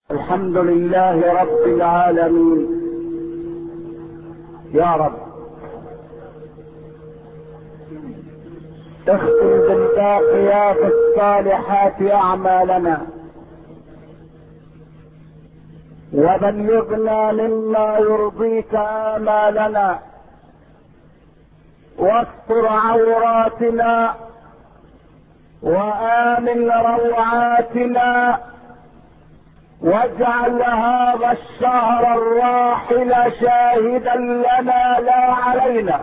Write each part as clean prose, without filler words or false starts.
الحمد لله رب العالمين. يا رب اختم بالباقيات الصالحات اعمالنا، وبلغنا مما يرضيك آمالنا، واستر عوراتنا، وآمن روعاتنا، واجعل هذا الشهر الراحل شاهدا لنا لا علينا،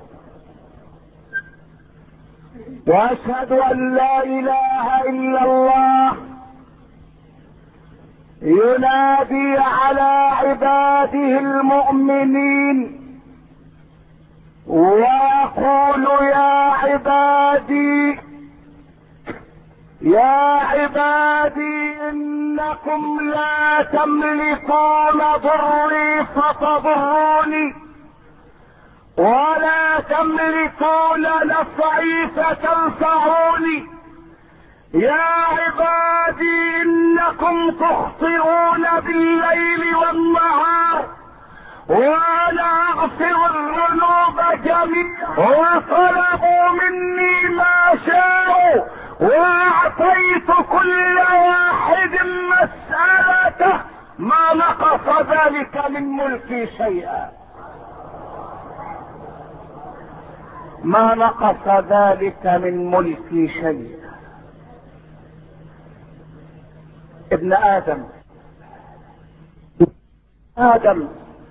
واشهد ان لا اله الا الله ينادي على عباده المؤمنين ويقول يا عبادي انكم لا تملكون ضري فتضروني، ولا تملكون نفعي فتنفعوني. يا عبادي انكم تخطئون بالليل والنهار، وانا اغفر الذنوب جميعا، وطلبوا مني ما شاءوا، واعطيت كل واحد مسألته، ما نقص ذلك من ملكي شيئا، ما نقص ذلك من ملكي شيئا. ابن آدم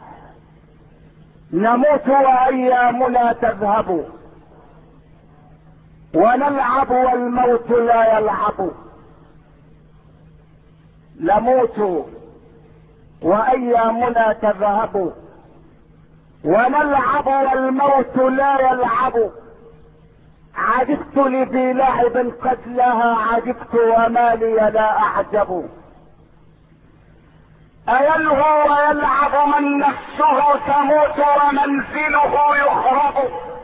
نموت وأيامنا تذهب، ونلعب والموت لا يلعب. نموت وأيامنا تذهب، ونلعب والموت لا يلعب. عجبت لذي لعب قد لها عجبت، وما لي لا أعجب. أيلهو ويلعب من نفسه تموت ومنزله يخرب.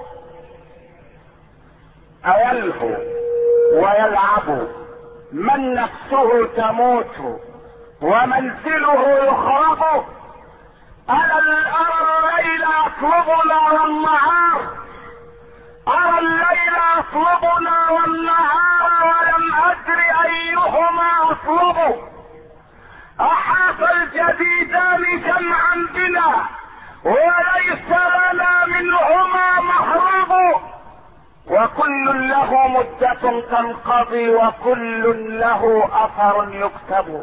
أيلهو ويلعب من نفسه تموت ومنزله يخرب. أرى الليل أطلبنا والنهار، أرى الليل أطلبنا والنهار، ولم أدر أيهما أطلب. أحاط الجديدان جمعا بنا، وليس لنا منهما مهرب. وكل له مدة تنقضي، وكل له أثر يكتب.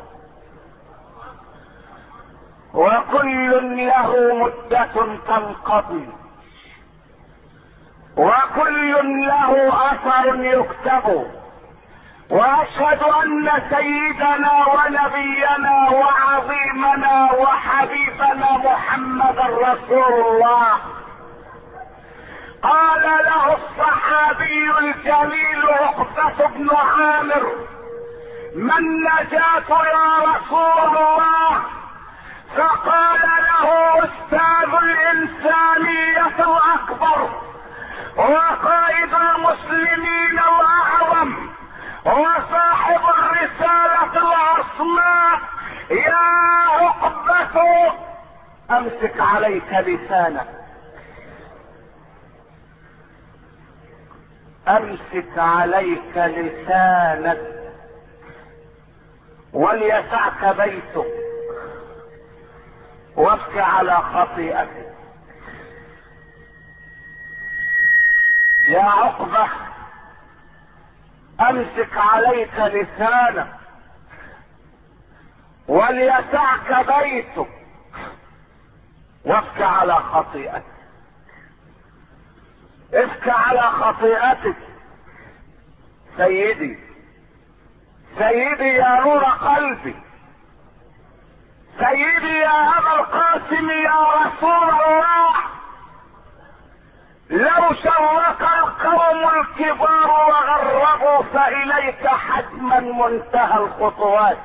وكل له مدة تنقضي، وكل له أثر يكتب. واشهد ان سيدنا ونبينا وعظيمنا وحبيبنا محمد رسول الله قال له الصحابي الجليل عقبة بن عامر: ما النجاة يا رسول الله؟ فقال له: استاذ الانسانية الاكبر، وقائد المسلمين الاعظم، وصاحب الرسالة العصماء. يا عقبة، امسك عليك لسانك، امسك عليك لسانك، وليسعك بيتك، وابك على خطيئتك. يا عقبة، امسك عليك لسانك، وليسعك بيتك، وابك على خطيئتك. ابك على خطيئتك. سيدي يا نور قلبي، سيدي يا ابا القاسم، يا رسول الله، لو شرك القوم الكبار وغربوا فإليك حتما منتهى الخطوات.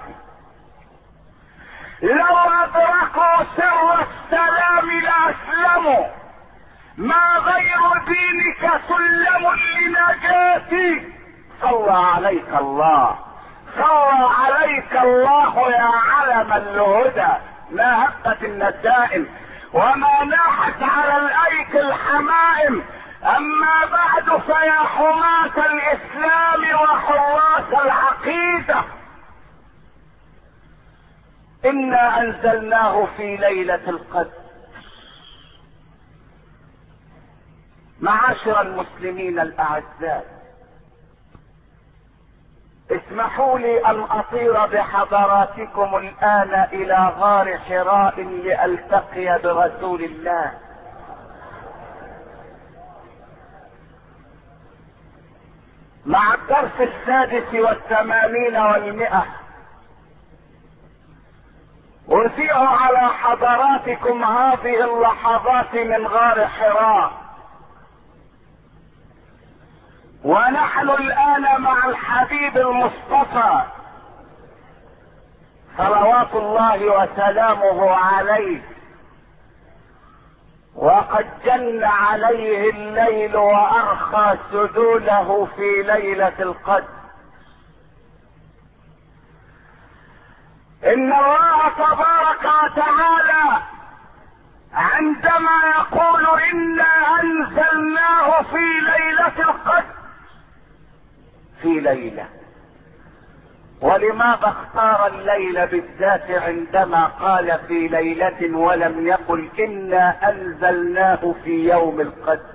لو أدركوا سر السلام لأسلموا، ما غير دينك سلم لنجاتي. صلى عليك الله، صلى عليك الله يا علم الهدى، ما هبت النسائم وما ناحت على الايك الحمائم. اما بعد فيا حماة الاسلام وحراس العقيدة، انا انزلناه في ليلة القدر. معاشر المسلمين الاعزاء، اسمحوا لي ان اطير بحضراتكم الان الى غار حراء لالتقي برسول الله. مع الدرس 86 أذيع على حضراتكم هذه اللحظات من غار حراء، ونحن الآن مع الحبيب المصطفى صلوات الله وسلامه عليه، وقد جن عليه الليل وأرخى سدوله في ليلة القدر. إن الله تبارك وتعالى عندما يقول إنا أنزلناه في ليلة القدر، في ليلة، ولماذا اختار الليل بالذات عندما قال في ليلة ولم يقل إنا أنزلناه في يوم القدر؟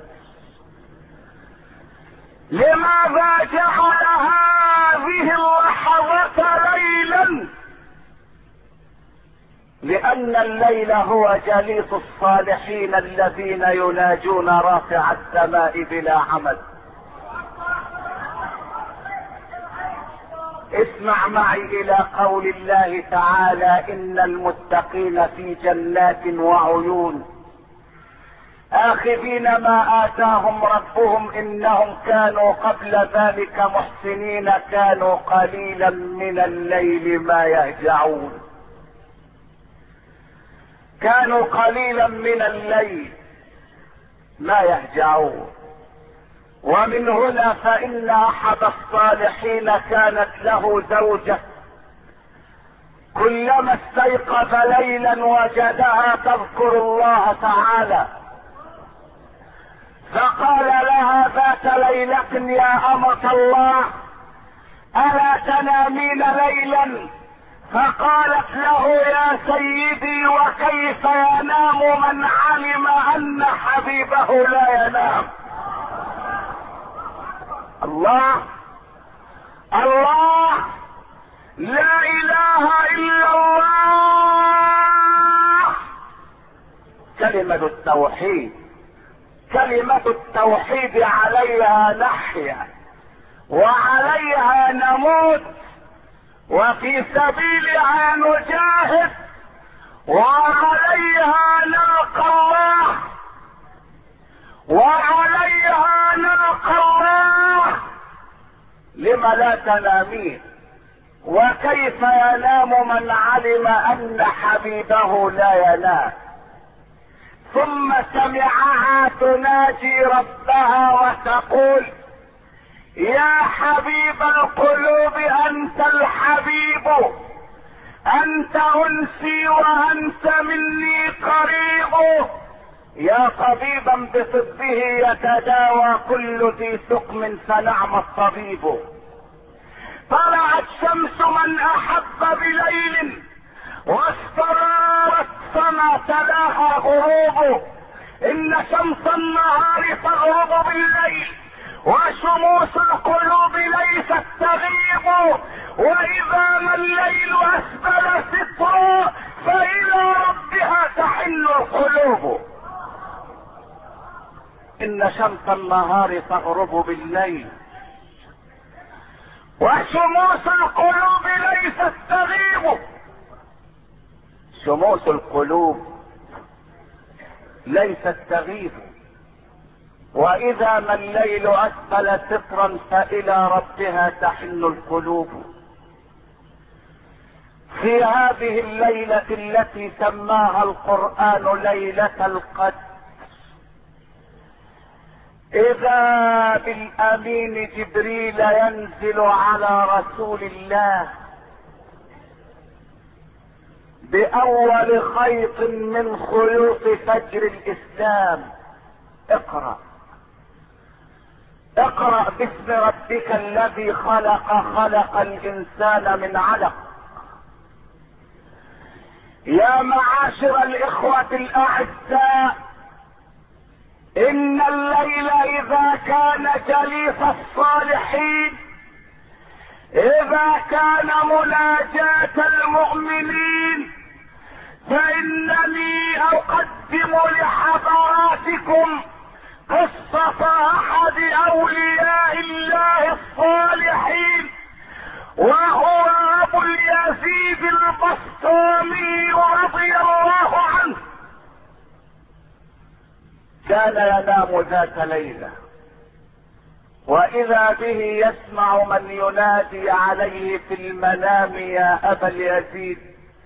لماذا جعل هذه اللحظة ليلا؟ لأن الليل هو جليس الصالحين الذين يناجون رافع السماء بلا عمد. اسمع معي الى قول الله تعالى: ان المتقين في جنات وعيون اخذين ما اتاهم ربهم انهم كانوا قبل ذلك محسنين كانوا قليلا من الليل ما يهجعون. كانوا قليلا من الليل ما يهجعون. ومن هنا فإن أحد الصالحين كانت له زوجة كلما استيقظ ليلا وجدها تذكر الله تعالى، فقال لها ذات ليلة: يا أمة الله ألا تنامين ليلا؟ فقالت له: يا سيدي وكيف ينام من علم أن حبيبه لا ينام؟ الله الله، لا اله الا الله. كلمة التوحيد، كلمة التوحيد عليها نحيا وعليها نموت وفي سبيلها نجاهد وعليها نلقى الله، وعليها نلقى الله. لم لا تنامين؟ وكيف ينام من علم ان حبيبه لا ينام؟ ثم سمعها تناجي ربها وتقول: يا حبيب القلوب انت الحبيب، انت انسي وانت مني قريب، يا طبيبا بطبه يتداوى كل ذي سقم فنعم الطبيب. طلعت شمس من احب بليل واسترارت فما تلاها غروب. ان شمس النهار تغرب بالليل وشموس القلوب ليست تغيب، واذا ما الليل اسفل سترا فالى ربها تحن القلوب. ان شمس النهار تغرب بالليل وشموس القلوب ليست تغيب. شموس القلوب ليست تغيب، واذا ما الليل اسفل سترا فالى ربها تحن القلوب. في هذه الليلة التي سماها القرآن ليلة القدر اذا بالامين جبريل ينزل على رسول الله باول خيط من خيوط فجر الاسلام. اقرأ اقرأ باسم ربك الذي خلق، خلق الانسان من علق. يا معاشر الاخوة الاعزاء، ان الليل اذا كان جليس الصالحين، اذا كان مناجاة المؤمنين، فانني اقدم لحضراتكم قصة احد اولياء الله الصالحين، وهو ابو اليزيد البسطامي رضي الله عنه. كان ينام ذات ليلة واذا به يسمع من ينادي عليه في المنام: يا ابا اليزيد،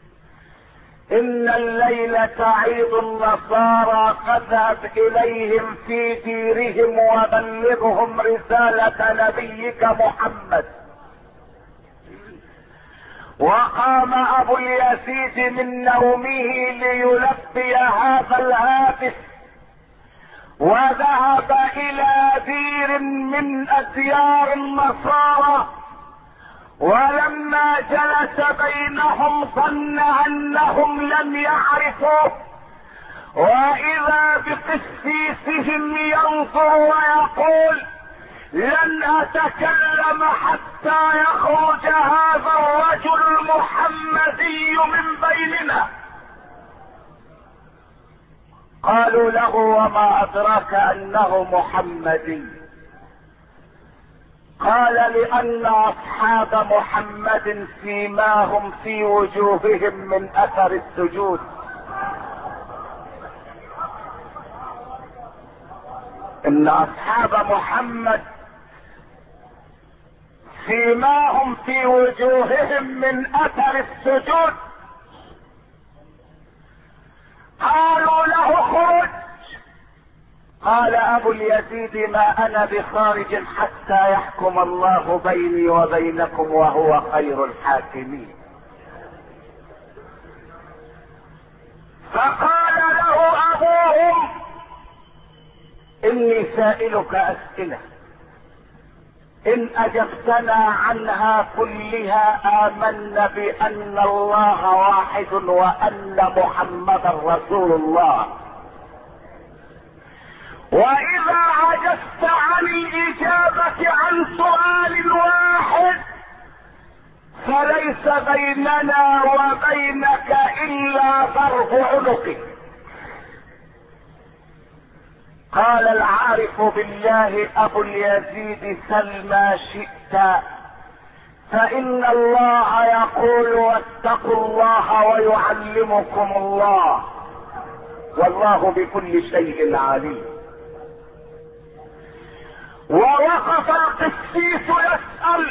ان الليلة عيد النصارى، فاذهب اليهم في ديرهم وبلغهم رسالة نبيك محمد. وقام ابو اليزيد من نومه ليلبي هذا الهاتف، وذهب الى دير من اديار النصارى، ولما جلس بينهم ظن انهم لم يعرفوه، واذا بقسيسهم ينظر ويقول: لن اتكلم حتى يخرج هذا الرجل المحمدي من بيننا. قالوا له: وما ادراك انه محمدي؟ قال: لان اصحاب محمد سيماهم في وجوههم من اثر السجود. ان اصحاب محمد سيماهم في وجوههم من اثر السجود. قالوا له: خرج. قال ابو اليزيد: ما انا بخارج حتى يحكم الله بيني وبينكم وهو خير الحاكمين. فقال له ابوهم: اني سائلك اسئلة، ان اجبتنا عنها كلها امنا بان الله واحد وان محمدا رسول الله، واذا عجزت عن الاجابة عن سؤال واحد فليس بيننا وبينك الا ضرب عنقك. قال العارف بالله ابو اليزيد: سل ما شئت، فان الله يقول: واتقوا الله ويعلمكم الله، والله بكل شيء عليم. ووقف القسيس يسأل،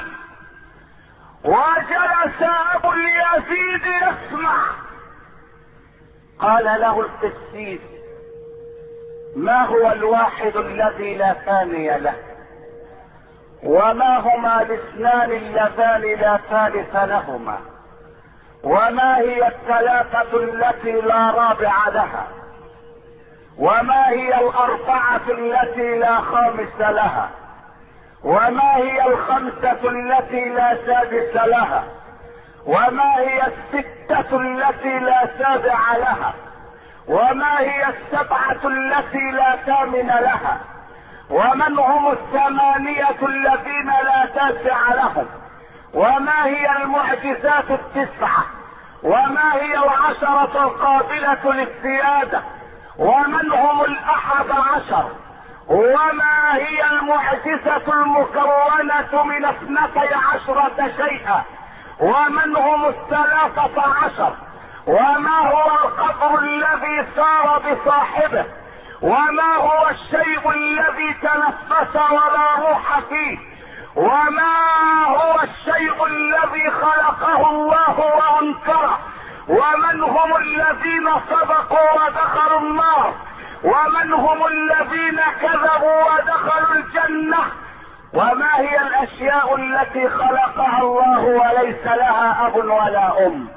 وجلس ابو اليزيد يسمع. قال له القسيس: ما هو الواحد الذي لا ثاني له؟ وما هما الاثنان اللذان لا ثالث لهما؟ وما هي الثلاثة التي لا رابع لها؟ وما هي الاربعة التي لا خامس لها؟ وما هي الخمسة التي لا سادس لها؟ وما هي الستة التي لا سابع لها؟ وما هي السبعة التي لا ثامن لها؟ ومن هم الثمانية الذين لا تاسع لهم؟ وما هي المعجزات التسعة؟ وما هي العشرة القابلة للسيادة؟ ومن هم ال11؟ وما هي المعجزة المكونة من 12 شيئا؟ ومن هم 13؟ وما هو القبر الذي سار بصاحبه؟ وما هو الشيء الذي تنفس ولا روح فيه؟ وما هو الشيء الذي خلقه الله وانكره؟ ومن هم الذين صدقوا ودخلوا النار؟ ومن هم الذين كذبوا ودخلوا الجنة؟ وما هي الاشياء التي خلقها الله وليس لها اب ولا ام؟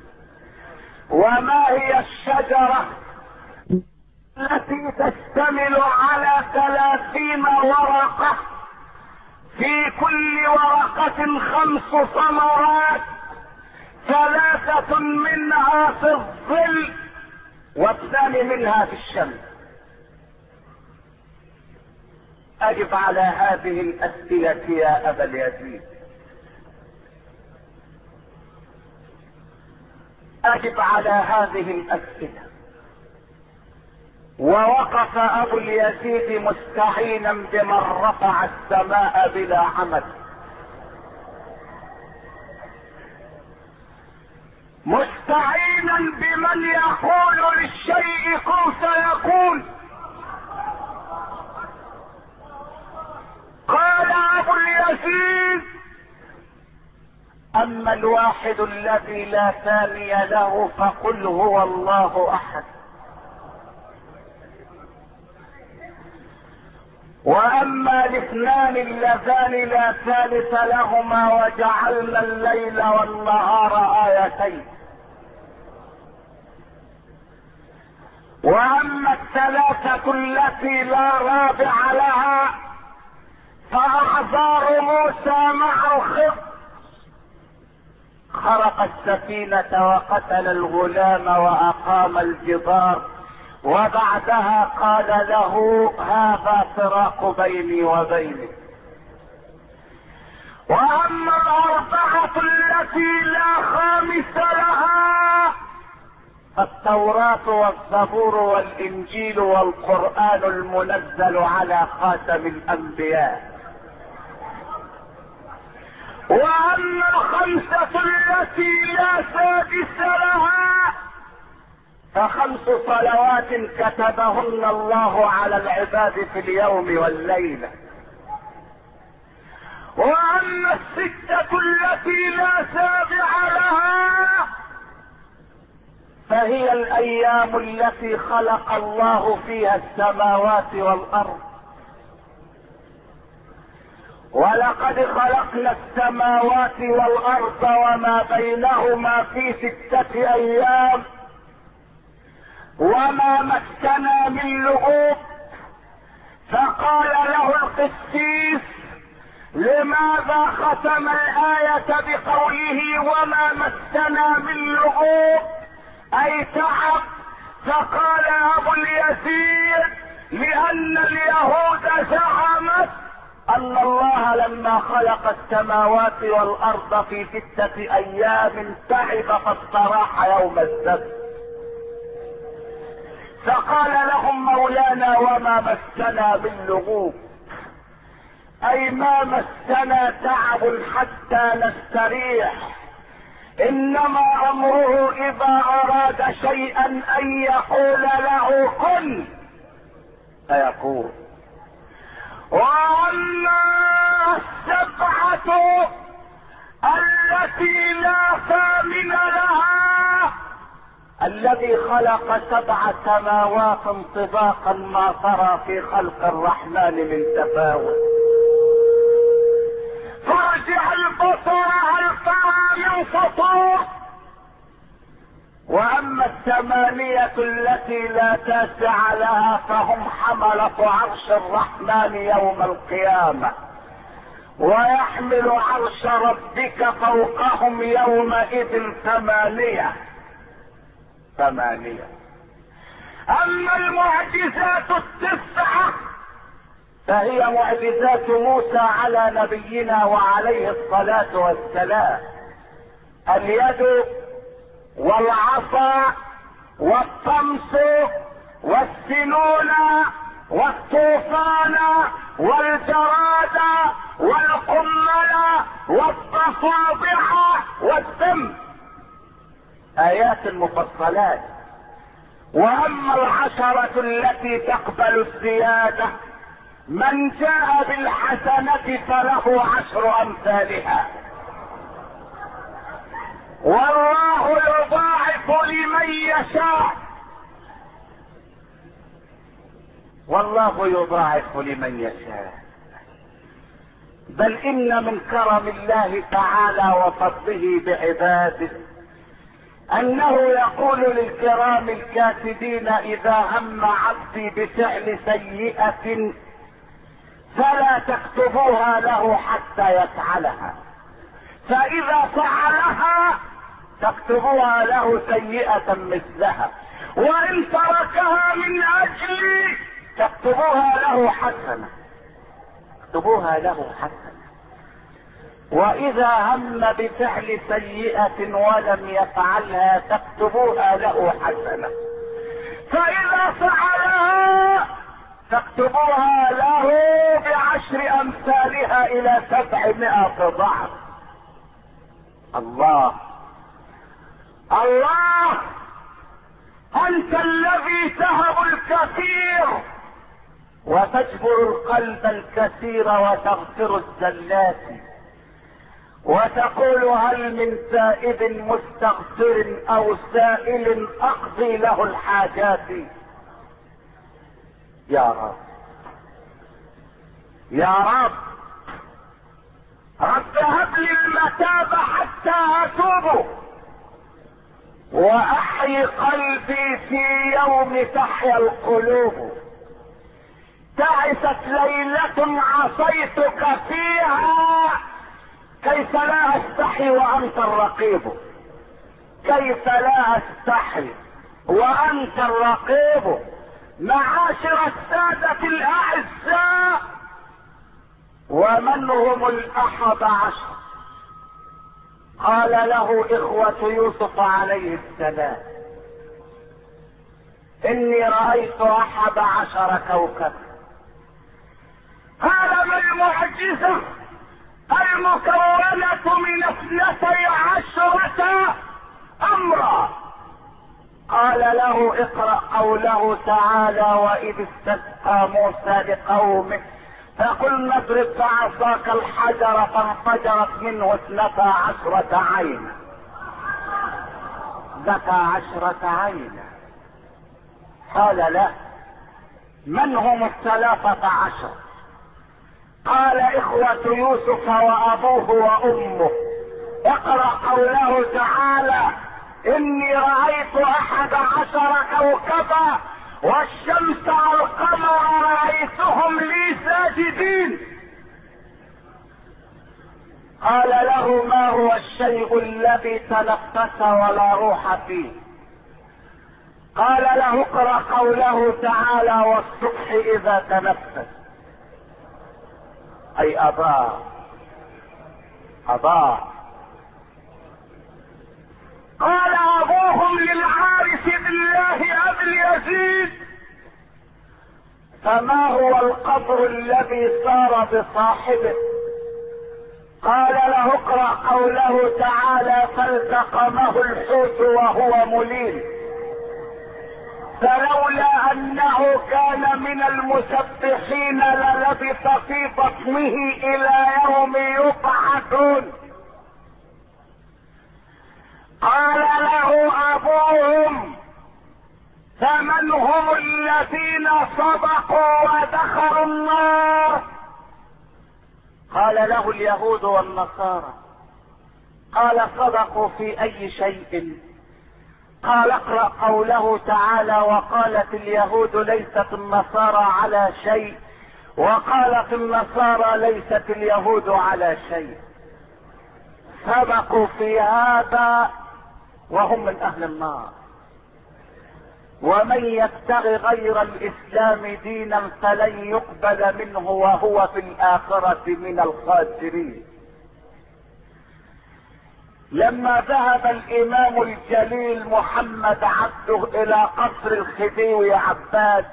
وما هي الشجرة التي تشتمل على 30 ورقة، في كل ورقة 5 ثمرات، 3 منها في الظل و2 منها في الشمس؟ اجب على هذه الاسئلة يا ابا اليزيد، اجب على هذه الاسئلة. ووقف ابو اليزيد مستعينا بمن رفع السماء بلا عمد، مستعينا بمن يقول للشيء كن فيكون. قال ابو اليزيد: اما الواحد الذي لا ثاني له فقل هو الله احد، واما الاثنان اللذان لا ثالث لهما وجعلنا الليل والنهار ايتين، واما الثلاثة التي لا رابع لها فاعذار موسى مع الخضر، خرق السفينة وقتل الغلام واقام الجدار، وبعدها قال له هذا فراق بيني وبينك. واما 4 التي لا خامس لها التوراة والزبور والانجيل والقرآن المنزل على خاتم الانبياء. واما 5 التي لا سادس لها ف5 صلوات كتبهن الله على العباد في اليوم والليلة. واما 6 التي لا سابع لها فهي الايام التي خلق الله فيها السماوات والارض. ولقد خلقنا السماوات والارض وما بينهما في 6 ايام وما مسنا من لغوب. فقال له القسيس: لماذا ختم الآية بقوله وما مسنا من لغوب اي تعب؟ فقال ابو اليزيد: لان اليهود زعمت ان الله لما خلق السماوات والارض في 6 ايام تعب فاستراح يوم السبت. فقال لهم مولانا: وما مسنا من لغوب اي ما مسنا تعب حتى نستريح، انما امره اذا اراد شيئا ان يقول له كن فيكون. واما 7 التي لا ثامن لها الذي خلق 7 سماوات طباقا ما ترى في خلق الرحمن من تفاوت. فارجع البصر هل ترى من فطور. واما 8 التي لا تاسع لها فهم حملة عرش الرحمن يوم القيامة، ويحمل عرش ربك فوقهم يومئذ 8. اما المعجزات 9 فهي معجزات موسى على نبينا وعليه الصلاة والسلام: اليد والعصا والطمس والسنون والطوفان والجراد والقمل والضفادع والدم، ايات مفصلات. واما 10 التي تقبل الزيادة من جاء بالحسنة فله 10 امثالها، والله يضاعف لمن يشاء. والله يضاعف لمن يشاء. بل ان من كرم الله تعالى وفضله بعباده انه يقول للكرام الكاتبين: اذا هم عبدي بفعل سيئة فلا تكتبوها له حتى يفعلها، فاذا فعلها تكتبوها له سيئة مثلها، وان تركها من اجلي تكتبوها له حسنة. اكتبوها له حسنة. واذا هم بفعل سيئة ولم يفعلها تكتبوها له حسنة، فاذا فعلها تكتبوها له ب10 امثالها الى 700 ضعف. الله الله، انت الذي تهب الكثير وتجبر القلب الكثير وتغفر الزلات، وتقول: هل من تائب مستغفر او سائل اقضي له الحاجات. يا رب يا رب، رب هب لي المتاب حتى اتوب، واحيي قلبي في يوم تحيا القلوب. تعست ليلة عصيتك فيها، كيف لا استحي وانت الرقيب، كيف لا استحي وانت الرقيب. معاشر السادة الاعزاء، ومن هم 11؟ قال له اخوة يوسف عليه السلام: اني رأيت 11 كوكبا. هذا المعجزة المكونة من 12 امرا. قال له: اقرأ قوله تعالى: واذ استسقى موسى لقومه فقلنا اضرب بعصاك الحجر فانفجرت منه 12 عينا. 12 عينا. قال له: من هم 13؟ قال: اخوة يوسف وابوه وامه. اقرأ قوله تعالى: اني رأيت 11 كوكبا والشمس والقمر رأيتهم لي ساجدين. قال له: ما هو الشيء الذي تنفس ولا روح فيه؟ قال له: اقرأ قوله تعالى: والصبح اذا تنفس. اي اباه قال ابوهم للحارث بن الله ابي يزيد: فما هو القبر الذي صار بصاحبه؟ قال له: اقرأ قوله تعالى: فالتقمه الحوت وهو مليم، فلولا انه كان من المسبحين للبث في بطنه الى يوم يبعثون. قال له ابوهم: فمن هم الذين صدقوا ودخلوا النار؟ قال له: اليهود والنصارى. قال: صدقوا في اي شيء؟ قال: اقرأ قوله تعالى: وقالت اليهود ليست النصارى على شيء، وقالت النصارى ليست اليهود على شيء. سبقوا في هذا وهم من اهل النار. ومن يبتغي غير الاسلام دينا فلن يقبل منه وهو في الاخرة من الخاسرين. لما ذهب الامام الجليل محمد عبده الى قصر الخديوي عباس،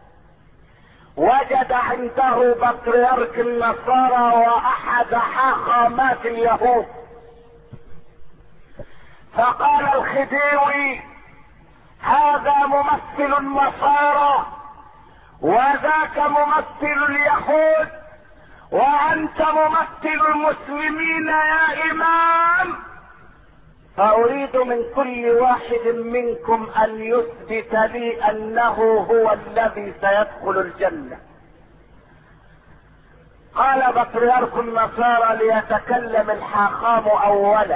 وجد عنده بطريرك النصارى واحد حاخامات اليهود، فقال الخديوي: هذا ممثل النصارى وذاك ممثل اليهود، وانت ممثل المسلمين يا امام. فاريد من كل واحد منكم ان يثبت لي انه هو الذي سيدخل الجنة. قال بطريرك النصارى ليتكلم الحاخام اولا،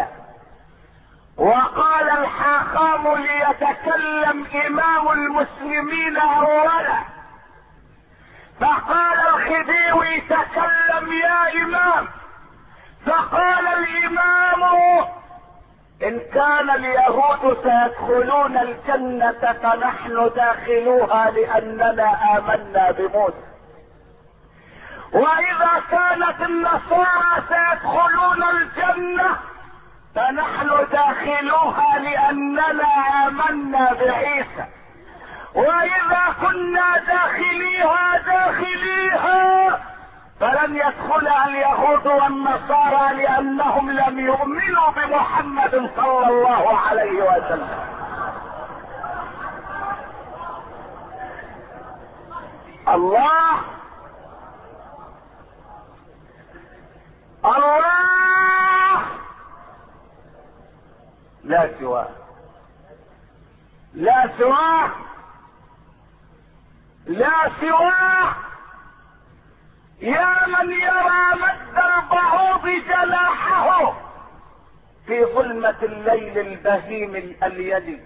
وقال الحاخام ليتكلم امام المسلمين اولا، فقال الخديوي تكلم يا امام، فقال الامام ان كان اليهود سيدخلون الجنة فنحن داخلوها لاننا امنا بموسى، واذا كانت النصارى سيدخلون الجنة فنحن داخلوها لاننا امنا بعيسى، واذا كنا داخليها فلن يدخلها اليهود والنصارى لانهم لم يؤمنوا بمحمد صلى الله عليه وسلم. الله الله لا سواه، لا سواه، لا سواه. يا من يرى مد البعوض جناحه في ظلمة الليل البهيم الأليد،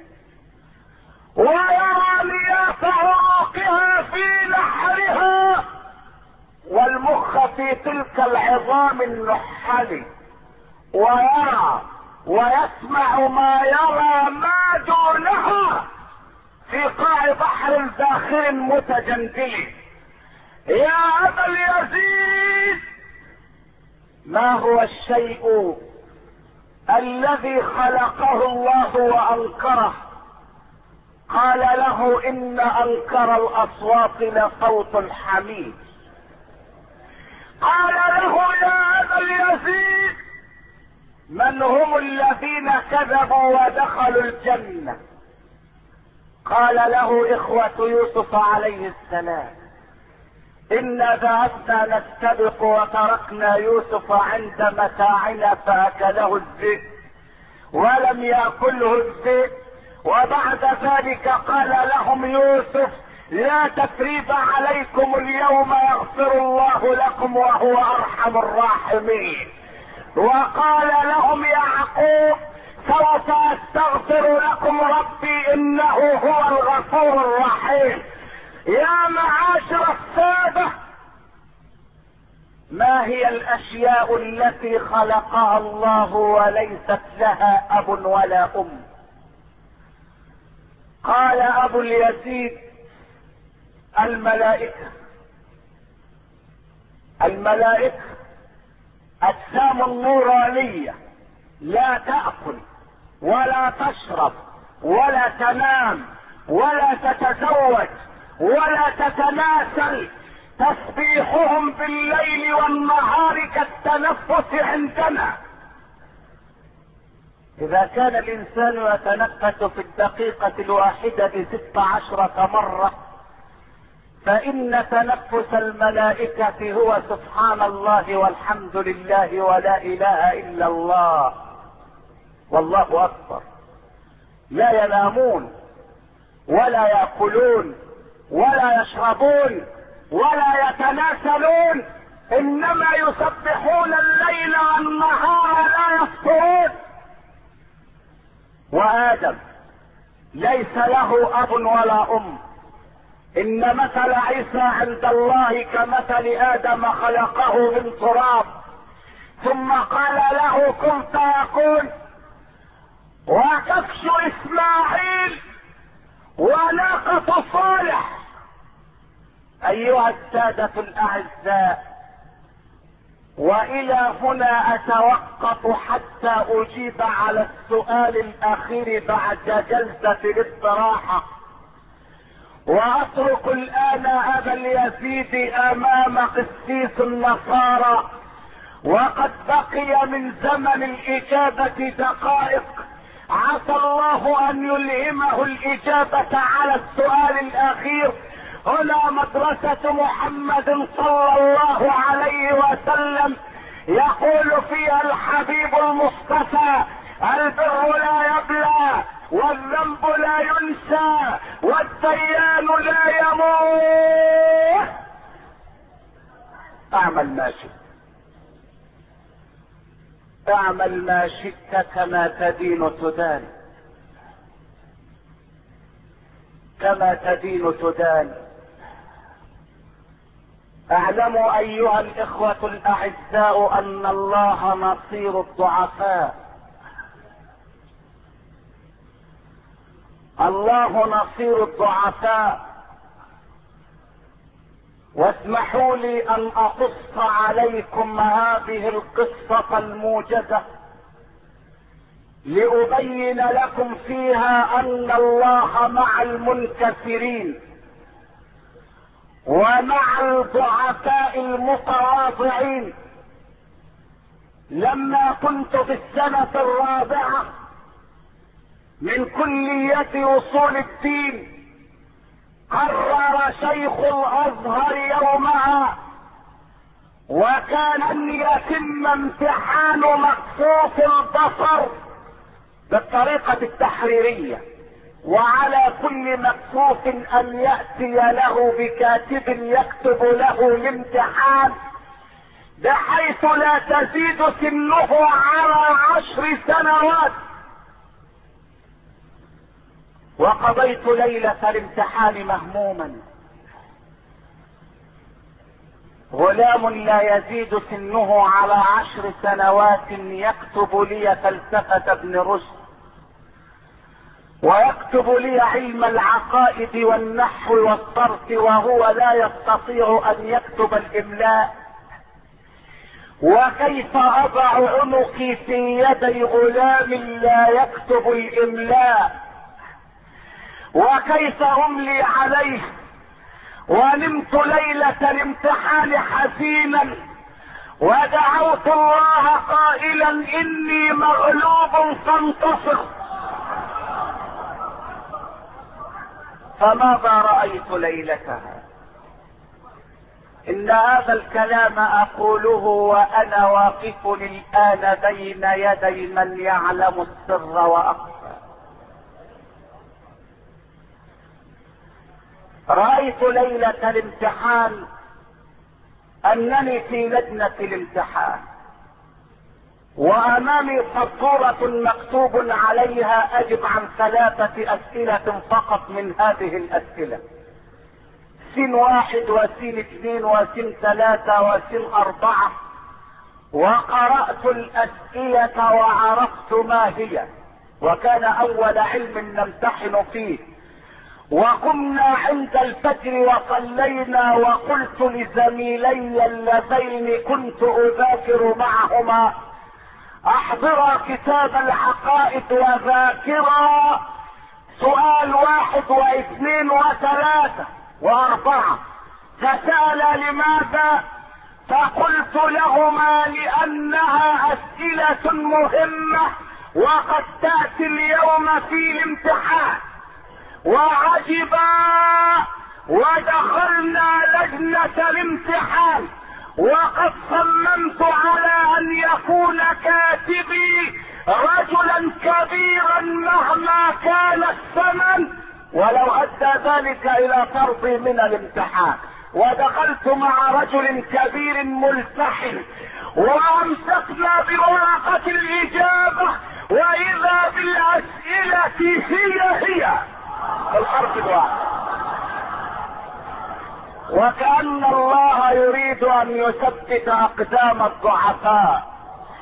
ويرى نيات عروقها في نحرها، والمخ في تلك العظام النحل، ويرى ويسمع ما يرى ما دونها في قاع بحر زاخر متجندل. يا ابا اليزيد، ما هو الشيء الذي خلقه الله وانكره؟ قال له ان انكر الاصوات لصوت الحميد. قال له يا ابا اليزيد، من هم الذين كذبوا ودخلوا الجنة؟ قال له اخوة يوسف عليه السلام، إنا ذهبنا نستبق وتركنا يوسف عند متاعنا فأكله الذئب ولم يأكله الذئب. وبعد ذلك قال لهم يوسف لا تثريب عليكم اليوم يغفر الله لكم وهو أرحم الراحمين. وقال لهم يعقوب سوف أستغفر لكم ربي إنه هو الغفور الرحيم. يا معاشر السادة، ما هي الاشياء التي خلقها الله وليست لها اب ولا ام؟ قال ابو اليزيد الملائكة. الملائكة اجسام نورانية لا تأكل ولا تشرب ولا تنام ولا تتزوج ولا تتناسل، تسبيحهم بالليل والنهار كالتنفس عندنا. اذا كان الانسان يتنفس في الدقيقة الواحدة 16 مرة، فان تنفس الملائكة هو سبحان الله والحمد لله ولا اله الا الله والله اكبر. لا ينامون ولا يأكلون ولا يشربون ولا يتناسلون، انما يسبحون الليل والنهار لا يفطرون. وآدم ليس له اب ولا ام، ان مثل عيسى عند الله كمثل ادم خلقه من تراب ثم قال له كن فيكون. وكبش اسماعيل وناقة صالح. ايها السادة الاعزاء، والى هنا اتوقف حتى اجيب على السؤال الاخير بعد جلسة الاستراحة، واترك الان ابا اليزيد امام قسيس النصارى، وقد بقي من زمن الاجابة دقائق، عسى الله ان يلهمه الاجابة على السؤال الاخير. هنا مدرسة محمد صلى الله عليه وسلم، يقول فيها الحبيب المصطفى البر لا يبلى، والذنب لا ينسى، والديان لا يموت. اعمل ما شئت، اعمل ما شئت كما تدين تدان، كما تدين تدان. اعلموا ايها الاخوة الاعزاء ان الله نصير الضعفاء، الله نصير الضعفاء. واسمحوا لي ان اقص عليكم هذه القصة الموجزة لأبين لكم فيها ان الله مع المنكسرين ومع الضعفاء المتواضعين. لما كنت في السنة الرابعة من كلية اصول الدين قرر شيخ الازهر يومها، وكان ان يتم امتحان مكفوف البصر بالطريقة التحريرية، وعلى كل مكفوف ان يأتي له بكاتب يكتب له الامتحان بحيث لا تزيد سنه على 10 سنوات. وقضيت ليلة الامتحان مهموما، غلام لا يزيد سنه على 10 سنوات يكتب لي فلسفة ابن رشد، ويكتب لي علم العقائد والنحو والصرف، وهو لا يستطيع ان يكتب الاملاء. وكيف اضع عنقي في يدي غلام لا يكتب الاملاء، وكيف املي عليه. ونمت ليلة الامتحان حزينا ودعوت الله قائلا اني مغلوب فانتصر. فماذا رأيت ليلتها؟ ان هذا الكلام اقوله وانا واقف الان بين يدي من يعلم السر واخفى. رأيت ليلة الامتحان انني في لجنة الامتحان، وامامي سطورة مكتوب عليها اجب عن 3 اسئلة فقط من هذه الاسئلة، سين 1 وسين 2 وسين 3 وسين 4. وقرأت الاسئلة وعرفت ما هي، وكان اول علم نمتحن فيه. وقمنا عند الفجر وصلينا، وقلت لزميلي اللذين كنت اذاكر معهما احضرا كتاب العقائد وذاكرا سؤال 1 و2 و3 و4. فسأل لماذا؟ فقلت لهما لانها اسئلة مهمة وقد تأتي اليوم في الامتحان. وعجبا، ودخلنا لجنة الامتحان وقد صممت على ان يكون كاتبي رجلا كبيرا مهما كان الثمن، ولو ادى ذلك الى طردي من الامتحان. ودخلت مع رجل كبير ملتحن وامسكنا بورقة الاجابة، واذا بالاسئلة هي الحرف الواحد. وكأن الله يريد ان يثبت اقدام الضعفاء.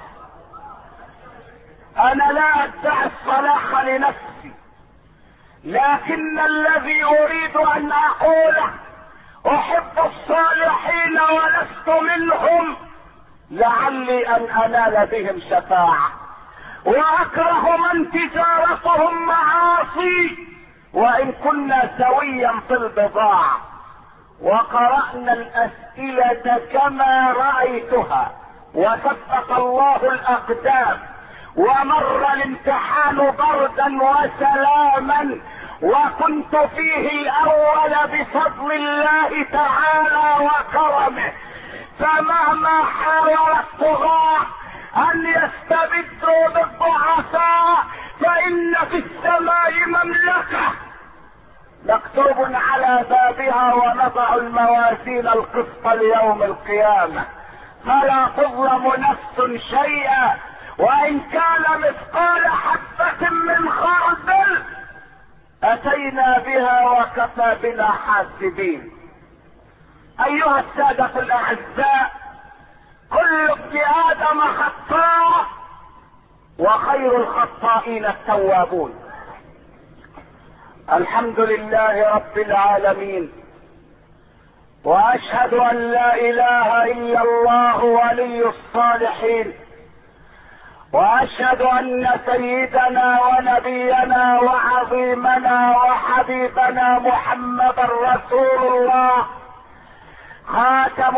انا لا ادعي الصلاح لنفسي، لكن الذي اريد ان اقوله احب الصالحين ولست منهم، لعلي ان انال بهم شفاعة، واكره من تجارتهم معاصي وان كنا سويا في البضاعة. وقرأنا الاسئلة كما رأيتها وثبت الله الاقدام، ومر الامتحان بردا وسلاما، وكنت فيه الاول بفضل الله تعالى وكرمه. فمهما حاول الطغاة ان يستبدوا بالضعفاء، فان في السماء مملكة مكتوب على بابها ونضع الموازين القسط ليوم القيامة فلا تظلم نفس شيئا وان كان مثقال حبة من خردل اتينا بها وكفى بنا حاسبين. ايها السادة الاعزاء، كل ابن ادم خطاء وخير الخطائين التوابون. الحمد لله رب العالمين، واشهد ان لا اله الا الله ولي الصالحين، واشهد ان سيدنا ونبينا وعظيمنا وحبيبنا محمدا رسول الله خاتم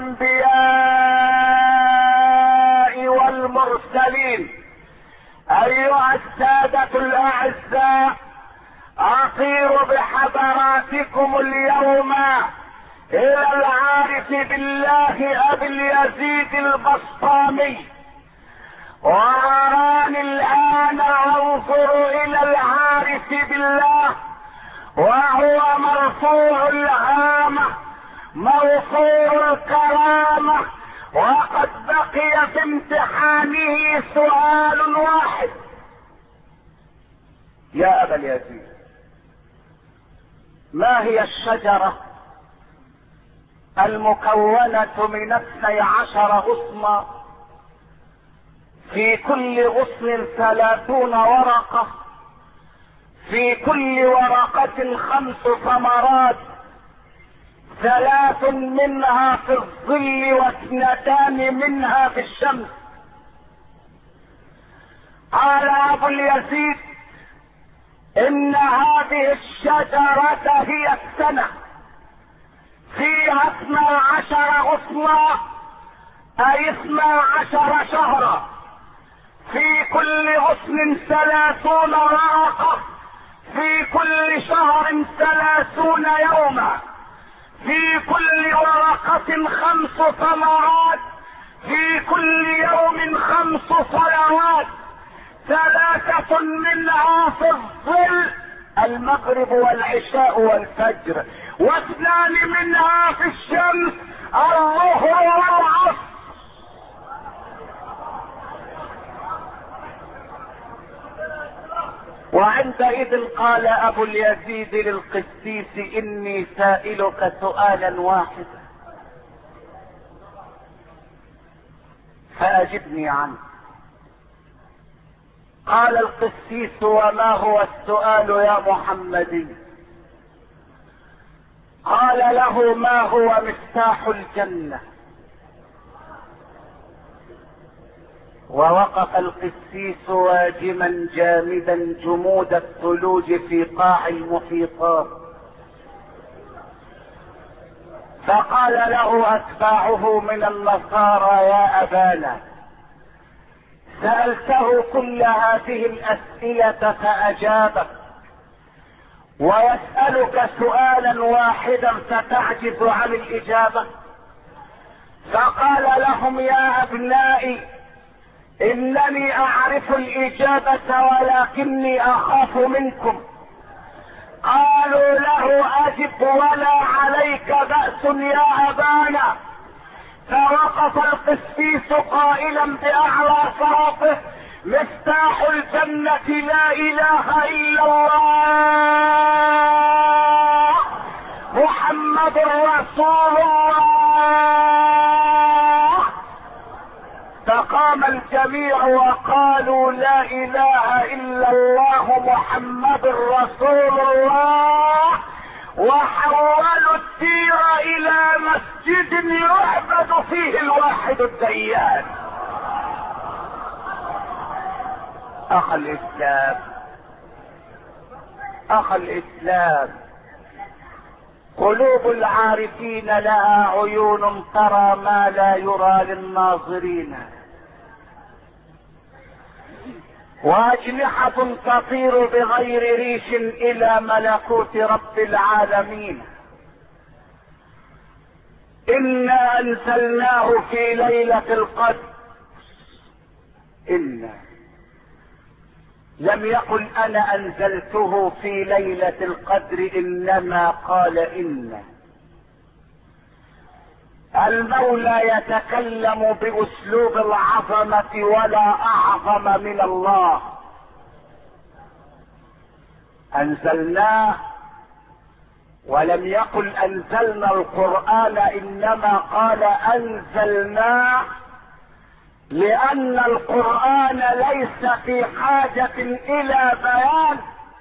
الانبياء والمرسلين. ايها السادة الاعزاء، اطير بحضراتكم اليوم الى العارف بالله ابي اليزيد البسطامي، واراني الان انظر الى العارف بالله وهو مرفوع الهامة موفور الكرامة، وقد بقي في امتحانه سؤال واحد. يا ابا اليزيد، ما هي الشجرة المكونة من 12 غصنا في كل غصن 30 ورقة، في كل ورقة 5 ثمرات، 3 منها في الظل و2 منها في الشمس؟ قال ابو اليزيد: ان هذه الشجرة هي السنة، فيها 12 غصنا اي 12 شهرا، في كل غصن 30 ورقة، في كل شهر 30 يوما، في كل ورقة 5 ثمرات، في كل يوم 5 صلوات، 3 منها في الظل المغرب والعشاء والفجر، و2 منها في الشمس الظهر والعصر. وعندئذ قال ابو اليزيد للقسيس: اني سائلك سؤالا واحدا فاجبني عنه. قال القسيس: وما هو السؤال يا محمدي؟ قال له: ما هو مفتاح الجنة؟ ووقف القسيس واجما جامدا جمود الثلوج في قاع المحيطات، فقال له اتباعه من النصارى: يا ابانا، سألته كل هذه الاسئلة فاجابك، ويسألك سؤالا واحدا فتعجز عن الاجابة؟ فقال لهم: يا ابنائي، انني اعرف الاجابة ولكني اخاف منكم. قالوا له: اجب ولا عليك بأس يا ابانا. فوقف القسيس قائلا باعلى صوته: مفتاح الجنة لا اله الا الله محمد رسول الله. فقام الجميع وقالوا: لا اله الا الله محمد رسول الله، وحولوا الدير الى مسجد يعبد فيه الواحد الديان. اخ الاسلام، اخ الاسلام، قلوب العارفين لها عيون ترى ما لا يرى للناظرين، واجنحة تطير بغير ريش الى ملكوت رب العالمين. انا انزلناه في ليلة القدر إن لم يقل أنا أنزلته في ليلة القدر، إنما قال إن. المولى يتكلم بأسلوب العظمة ولا أعظم من الله. أنزلناه، ولم يقل أنزلنا القرآن، إنما قال أنزلناه، لأن القرآن ليس في حاجة إلى بيان،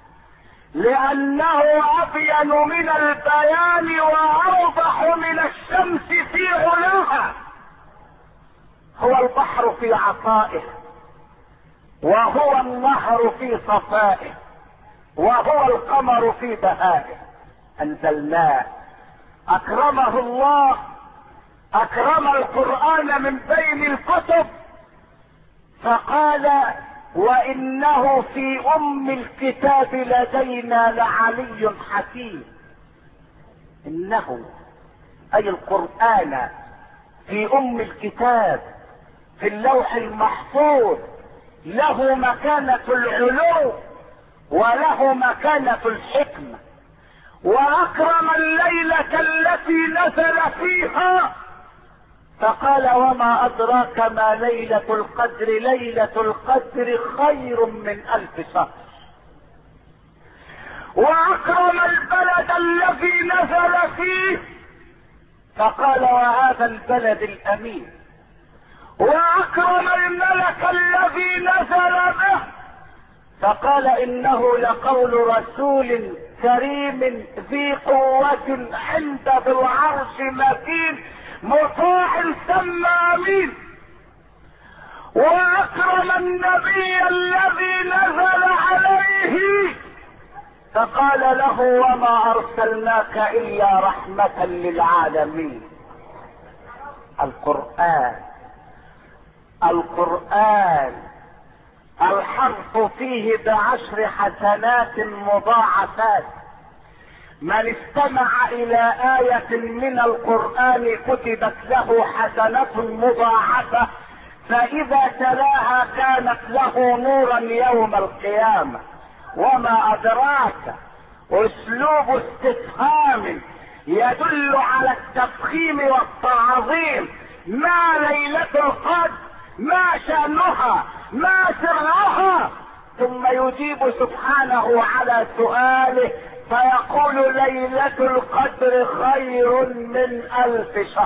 لأنه أبين من البيان وأوضح من الشمس في علاها. هو البحر في عطائه، وهو النهر في صفائه، وهو القمر في بهائه. أنزلناه، أكرمه الله، أكرم القرآن من بين الكتب، فقال وإنه في أم الكتاب لدينا لعلي حكيم. إنه أي القرآن في أم الكتاب في اللوح المحفوظ له مكانة العلو وله مكانة الحكمة. وأكرم الليلة التي نزل فيها، فقال وما أدراك ما ليلة القدر، ليلة القدر خير من 1000 شهر. وأكرم البلد الذي نزل فيه، فقال وهذا البلد الأمين. وأكرم الملك الذي نزل به، فقال إنه لقول رسول كريم ذي قوة عند ذي العرش مكين مطاع ثم امين. واكرم النبي الذي نزل عليه، فقال له وما ارسلناك الا رحمة للعالمين. القرآن الحرف فيه ب10 حسنات مضاعفات. من استمع الى آية من القرآن كتبت له حسنة مضاعفة، فاذا تلاها كانت له نورا يوم القيامة. وما ادراك، اسلوب استفهام يدل على التفخيم والتعظيم. ما ليلة القدر، ما شأنها، ما سرها؟ ثم يجيب سبحانه على سؤاله فيقول ليلة القدر خير من 1000 شهر.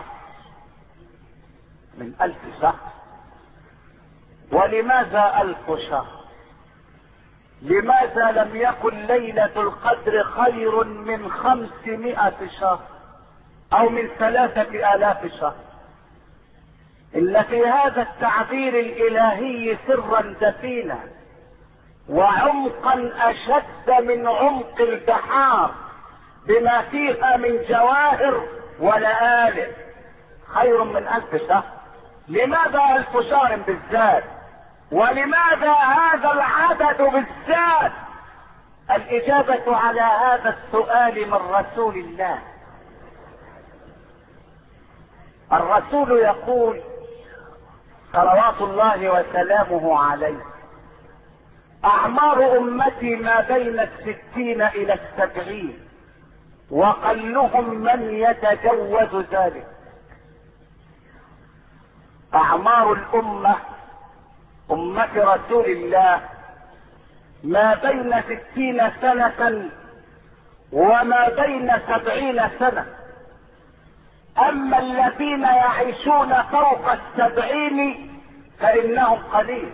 من 1000 شهر. ولماذا 1000 شهر؟ لماذا لم يكن ليلة القدر خير من 500 شهر او من 3000 شهر؟ ان في هذا التعبير الالهي سرا دفينا وعمقا اشد من عمق البحار بما فيها من جواهر ولآلئ. خير من 1000 شهر. لماذا 1000 شهر بالذات؟ ولماذا هذا العدد بالذات؟ الإجابة على هذا السؤال من رسول الله. الرسول يقول صلوات الله وسلامه عليه: اعمار امتي ما بين 60 الى 70، وقلهم من يتجوز ذلك. اعمار الامة، امة رسول الله، ما بين 60 سنة وما بين 70 سنة. اما الذين يعيشون فوق 70 فانهم قليل،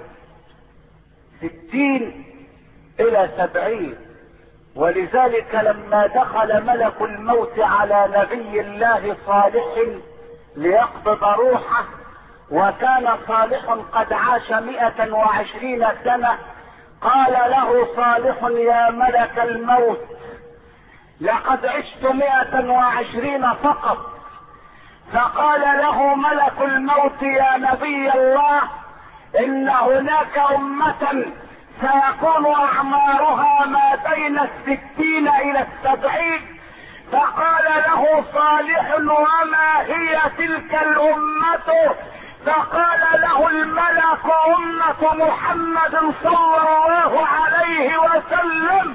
60 الى 70. ولذلك لما دخل ملك الموت على نبي الله صالح ليقبض روحه، وكان صالح قد عاش 120 سنة، قال له صالح يا ملك الموت لقد عشت 120 فقط. فقال له ملك الموت يا نبي الله ان هناك امة سيكون اعمارها ما بين 60 الى 70. فقال له صالح وما هي تلك الامة؟ فقال له الملك أمة محمد صلى الله عليه وسلم.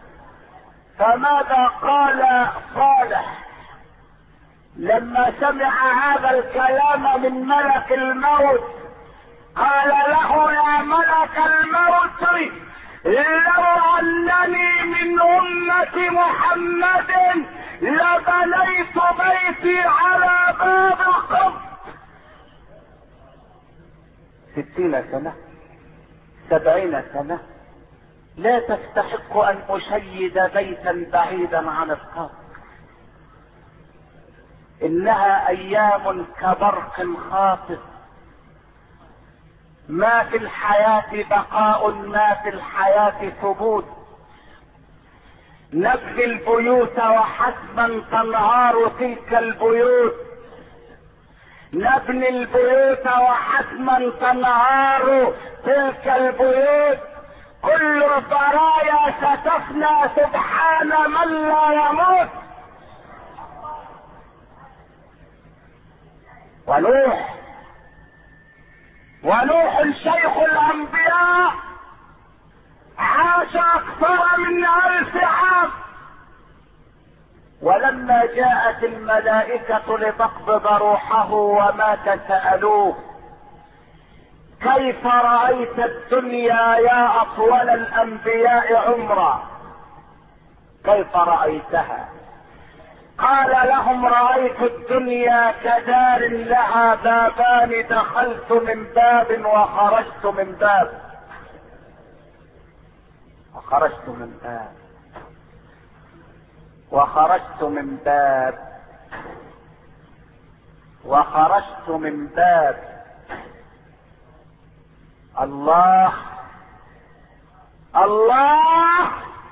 فماذا قال صالح لما سمع هذا الكلام من ملك الموت؟ قال له يا ملك الموت لو انني من امة محمد لبنيت بيتي على باب قبر. 60 سنة 70 سنة لا تستحق ان اشيد بيتا بعيدا عن القبر. انها ايام كبرق خاطف، ما في الحياة بقاء، ما في الحياة ثبوت. نبني البيوت وحتما تنهار تلك البيوت، نبني البيوت وحتما تنهار تلك البيوت. كل البرايا ستفنى سبحان من لا يموت. ونوح شيخ الانبياء عاش اكثر من 1000 عام، ولما جاءت الملائكة لتقبض روحه ومات سألوه كيف رأيت الدنيا يا اطول الانبياء عمرا؟ كيف رأيتها؟ قال لهم رأيت الدنيا كدار لها بابان، دخلت من باب وخرجت من باب، وخرجت من باب، وخرجت من باب، وخرجت من باب. الله الله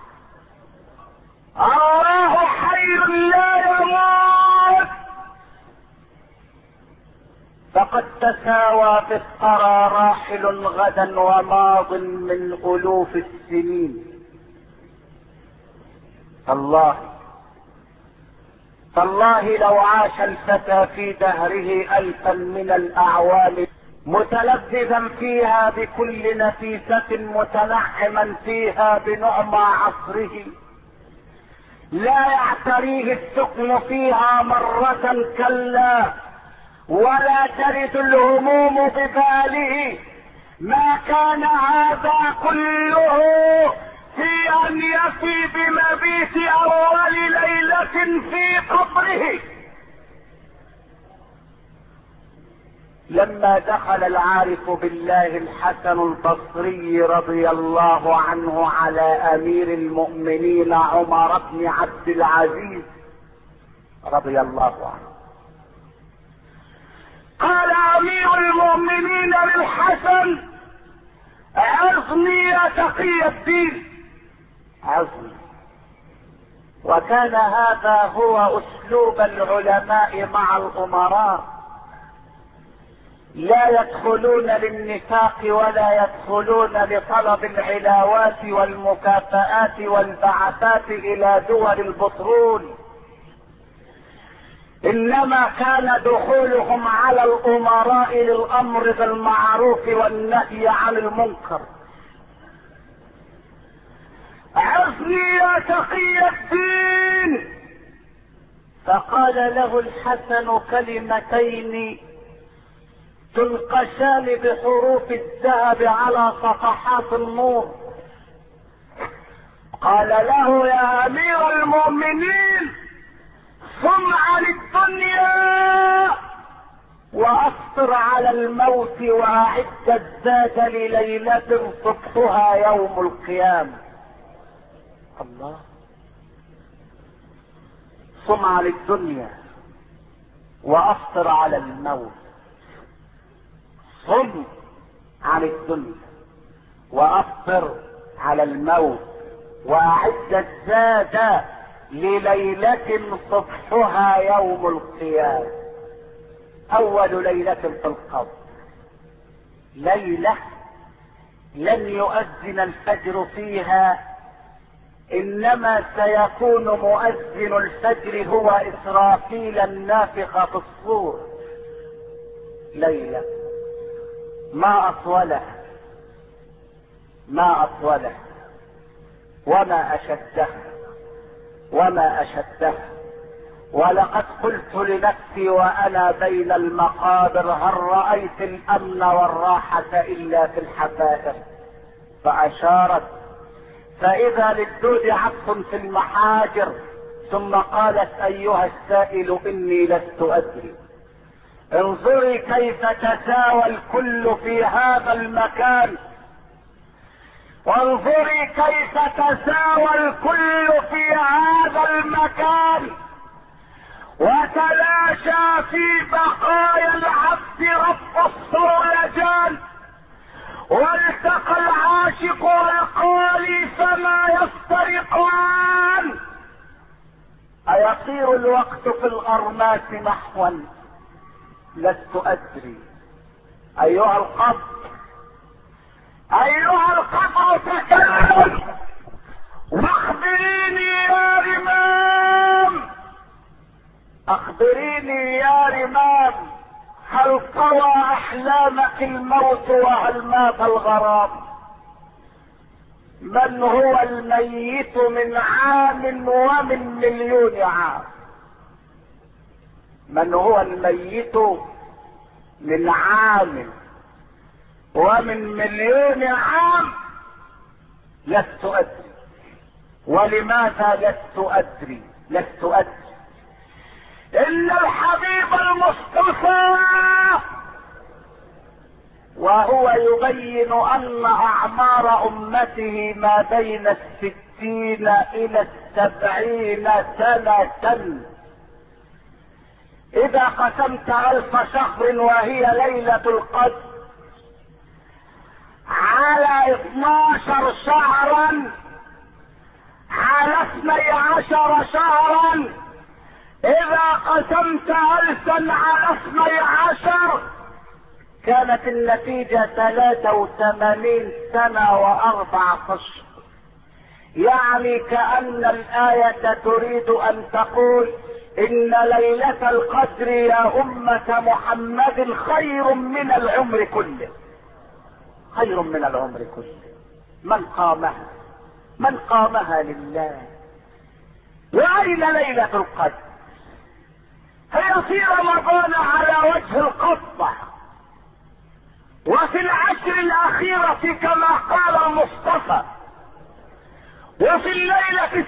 الله حي لا يموت. فقد تساوى في الثرى راحل غدا وماض من ألوف السنين. تالله لو عاش الفتى في دهره 1000 من الأعوام متلذذا فيها بكل نفيسة متنعما فيها بنعمى عصره، لا يعتريه السكن فيها مرة كلا، ولا ترد الهموم بباله. ما كان هذا كله في ان يفي بمبيت اول ليلة في قبره. لما دخل العارف بالله الحسن البصري رضي الله عنه على امير المؤمنين عمر بن عبد العزيز رضي الله عنه، قال امير المؤمنين للحسن عظني يا تقي الدين، عظني. وكان هذا هو اسلوب العلماء مع الامراء، لا يدخلون للنفاق ولا يدخلون لطلب العلاوات والمكافآت والبعثات الى دول البترول، انما كان دخولهم على الامراء للامر بالمعروف والنهي عن المنكر. عظني يا تقي الدين. فقال له الحسن كلمتين تنقشان بحروف الذهب على صفحات النور. قال له يا امير المؤمنين صم عن الدنيا وافطر على الموت واعد الزاد لليلة صبحها يوم القيامة. الله، صم عن الدنيا وافطر على الموت. صم عن الدنيا وافطر على الموت واعد الزاد لليلة صبحها يوم القيامة. اول ليلة في القبر، ليلة لن يؤذن الفجر فيها، انما سيكون مؤذن الفجر هو اسرافيل النافخ في الصور. ليلة ما أطولها، ما أطولها وما أشدها وما أشدها. ولقد قلت لنفسي وأنا بين المقابر: هل رأيت الأمن والراحة إلا في الحفائر؟ فأشارت: فإذا للدود عطف في المحاجر. ثم قالت: أيها السائل إني لست أدري. انظري كيف تساوى الكل في هذا المكان، وانظري كيف تساوى الكل في هذا المكان، وتلاشى في بقايا العبد رب الصولجان، والتقى العاشق والقالي فما يفترقان. أيطير الوقت في الأرماس محوا؟ لست أدري. أيها القبر، أيها القبر تكلم واخبريني يا رمام، أخبريني يا رمام، هل طوى أحلامك الموت وهل مات الغرام؟ من هو الميت من عام ومن مليون عام؟ من هو الميت من عام ومن مليون عام؟ لست أدري. ولماذا لست أدري؟ لست أدري. إن الحبيب المصطفى وهو يبين أن أعمار أمته ما بين 60 إلى 70 سنة. إذا قسمت 1000 شهر وهي ليلة القدر على 12 شهرا على 12 شهرا، إذا قسمت 1000 على 12 كانت النتيجة 83 سنة و4 أشهر. يعني كأن الآية تريد أن تقول إن ليلة القدر يا أمة محمد خير من العمر كله، خير من العمر كله. من قامها، من قامها لله. وأين ليلة القدر؟ هي في رمضان على وجه القطع، وفي العشر الأخيرة كما قال المصطفى، وفي الليلة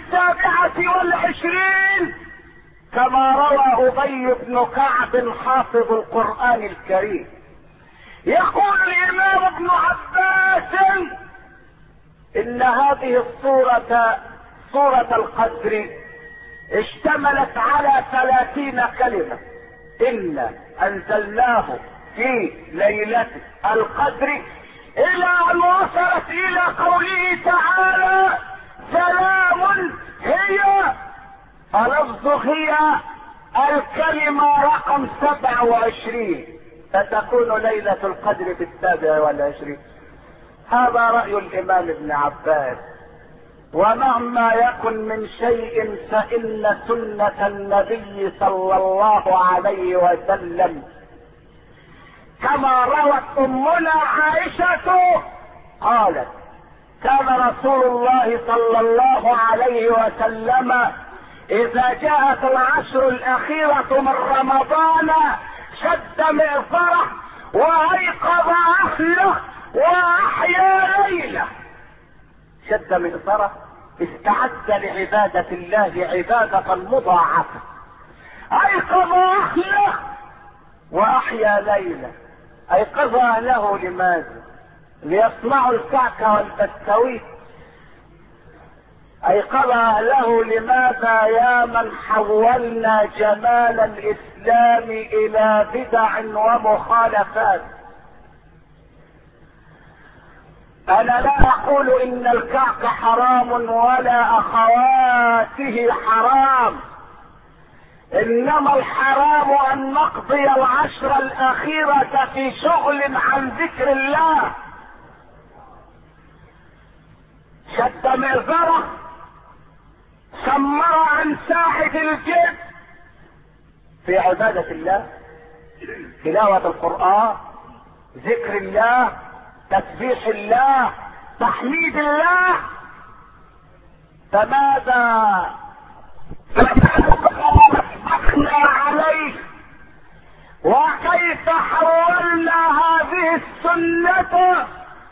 27 كما روى أبي بن كعب حافظ القرآن الكريم. يقول الإمام ابن عباس إن هذه السورة، سورة القدر، اشتملت على 30 كلمة. إنا أنزلناه في ليلة القدر، إلى أن وصلت إلى قوله تعالى: سلام هي. اللفظ هي الكلمة رقم 27، فتكون ليلة القدر في 27. هذا رأي الإمام ابن عباس. ومهما يكن من شيء فإن سنة النبي صلى الله عليه وسلم كما روت أمنا عائشة قالت: كان رسول الله صلى الله عليه وسلم إذا جاءت العشر الأخيرة من رمضان شد مئزره وأيقظ أهله وأحيا ليله. شد مئزره، استعد لعبادة الله عبادة مضاعفة. أيقظ أهله وأحيا ليله. أيقظ أهله لماذا؟ ليصنعوا الكعك والبسكويت. أيقظ أهله لماذا؟ يا من حولنا جمال الإسلام إلى بدع ومخالفات. أنا لا أقول إن الكعك حرام ولا أخواته حرام، إنما الحرام أن نقضي العشر الأخيرة في شغل عن ذكر الله. شد مئزره، شمر عن ساحة الجد في عبادة الله. تلاوة القرآن، ذكر الله، تسبيح الله، تحميد الله. فماذا أخلى عليه؟ وكيف حولنا هذه السنة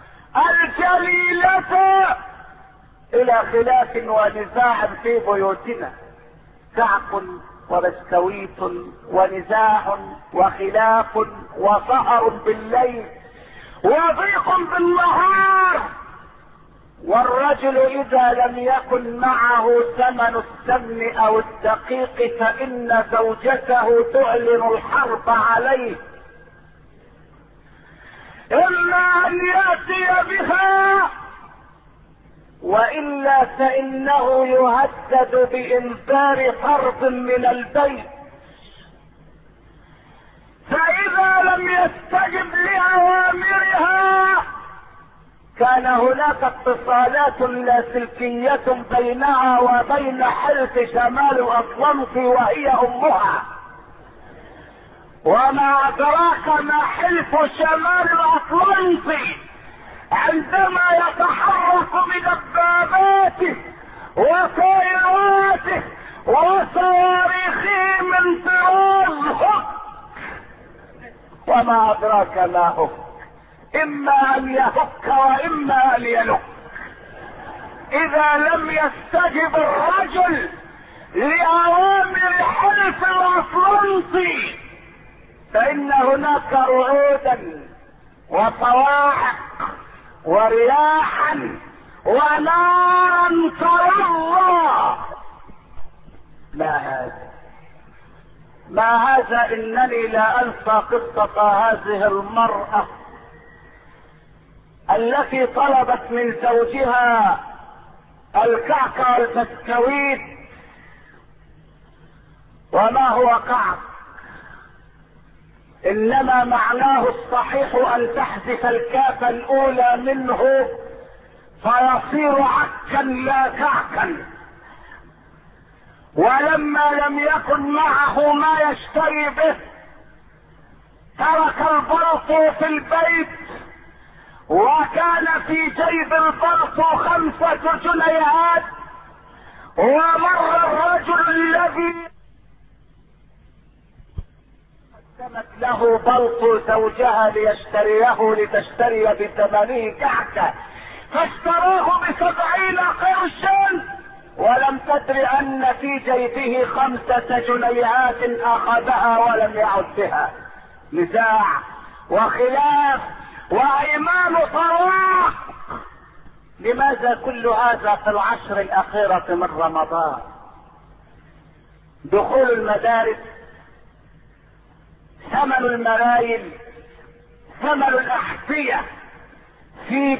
الجليلة الى خلاف ونزاع في بيوتنا؟ كعك وبسكويت ونزاع وخلاف وسهر بالليل وضيق بالنهار. والرجل اذا لم يكن معه ثمن السمن او الدقيق فان زوجته تعلن الحرب عليه، اما ان ياتي بها والا فانه يهدد بانفار فرض من البيت. فاذا لم يستجب لاوامرها كان هناك اتصالات لاسلكية بينها وبين حلف شمال الاطلنطي وهي امها. وما ادراك ما حلف شمال الاطلنطي عندما يتحرك بدباباته وطائراته وصواريخه من طراز. وما ادراك ما هو، اما ان يهك واما ان يلك. اذا لم يستجب الرجل لاوامر حلف الاطلنطي فان هناك رعودا وصواعق ورياحا ونارا تلظى. ما هذا انني لا انسى قصة هذه المرأة التي طلبت من زوجها الكعك والبسكويت. وما هو كعك؟ انما معناه الصحيح ان تحذف الكاف الاولى منه فيصير عكا لا كعكا. ولما لم يكن معه ما يشتري به ترك البلط في البيت، وكان في جيب البلط 5 جنيهات. ومر الرجل الذي قدمت له بلط زوجها لتشتري بثمنه كعكة، فاشتراه ب70 قرشا ولم تدر ان في جيبه 5 جنيهات اخذها ولم يعد بها. نزاع وخلاف وايمان طلاق. لماذا كل هذا في العشر الاخيرة من رمضان؟ دخول المدارس، ثمن المرايل، ثمن الاحذية في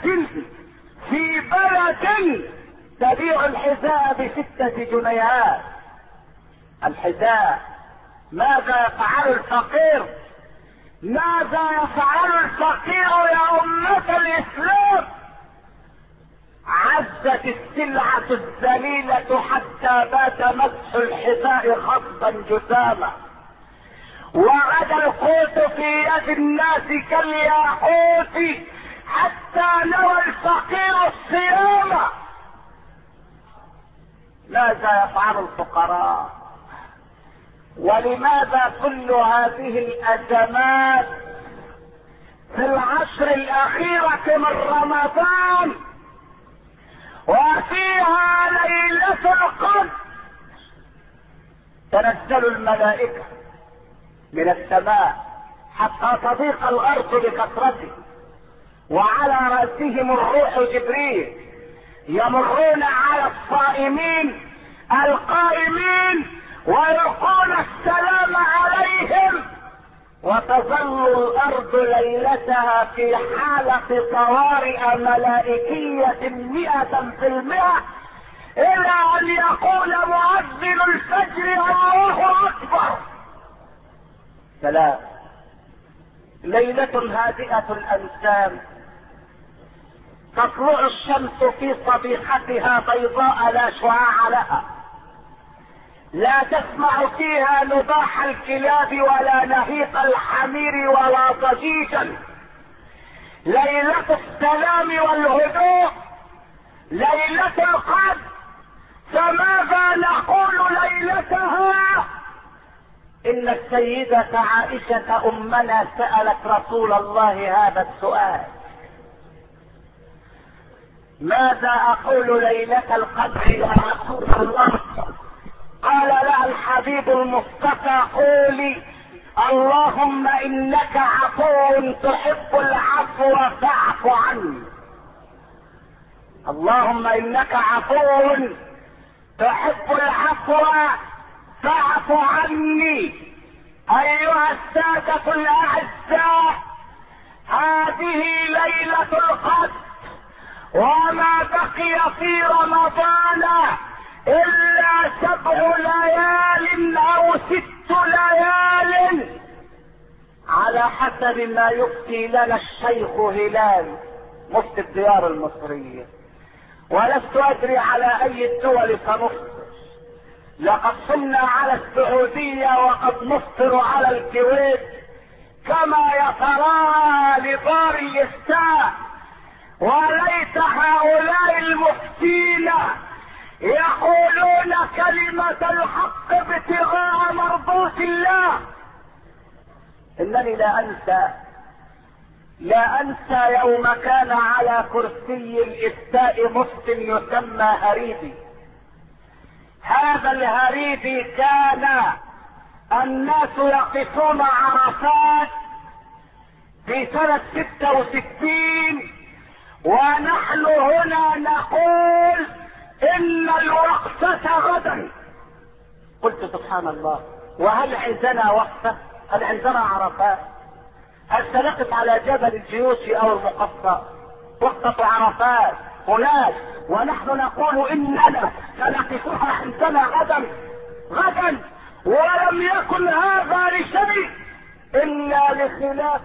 بلد تبيع الحذاء ب6 جنيهات. الحذاء ماذا يفعل الفقير؟ ماذا يفعل الفقير يا أمة الإسلام؟ عزت السلعة الذليلة حتى بات مسح الحذاء خصبا جساما، وغدا القوت في يد الناس كالياقوت حتى نوى الفقير الصيام. ماذا يفعل الفقراء؟ ولماذا كل هذه الأزمات في العشر الأخيرة من رمضان وفيها ليلة القدر؟ تنزل الملائكة من السماء حتى تضيق الأرض بكثرته، وعلى رأسهم الروح جبريل، يمرون على الصائمين القائمين ويلقون السلام عليهم، وتظل الارض ليلتها في حالة طوارئ ملائكية 100%، الى ان يقول مؤذن الفجر الله اكبر. سلام. ليلة هادئة الانسام، تطلع الشمس في صبيحتها بيضاء لا شعاع لها، لا تسمع فيها نباح الكلاب ولا نهيق الحمير ولا ضجيجا. ليلة السلام والهدوء، ليلة القدر، فماذا نقول ليلتها؟ إن السيدة عائشة أمنا سألت رسول الله هذا السؤال: ماذا أقول ليلة القدر يا رسول الله؟ قال لها الحبيب المصطفى: قولي اللهم إنك عفو تحب العفو فاعف عني. اللهم إنك عفو تحب العفو فاعف عني. أيها السادة الأعزاء، هذه ليلة القدر، وما بقي في رمضان إلا 7 ليال أو 6 ليال على حسب ما يفتي لنا الشيخ هلال مفتي الديار المصرية، ولست أدري على أي الدول سنفطر. لقد صمنا على السعودية وقد نفطر على الكويت كما يتراءى لدار الإفتاء. وليت هؤلاء المفتين يقولون كلمة الحق ابتغاء مرضات الله. إنني لا أنسى يوم كان على كرسي الإفتاء مفت يسمى هريدي. هذا الهريدي كان الناس يقفون عرفات في سنة 66 ونحن هنا نقول إن الوقفة غدا. قلت سبحان الله، وهل عندنا وقفة؟ هل عندنا عرفات؟ هل سنقف على جبل الجيوش أو المقصى؟ وقفة عرفات هناك، ونحن نقول إننا سنقفها عندنا غدا. ولم يكن هذا لشيء إلا لخلاف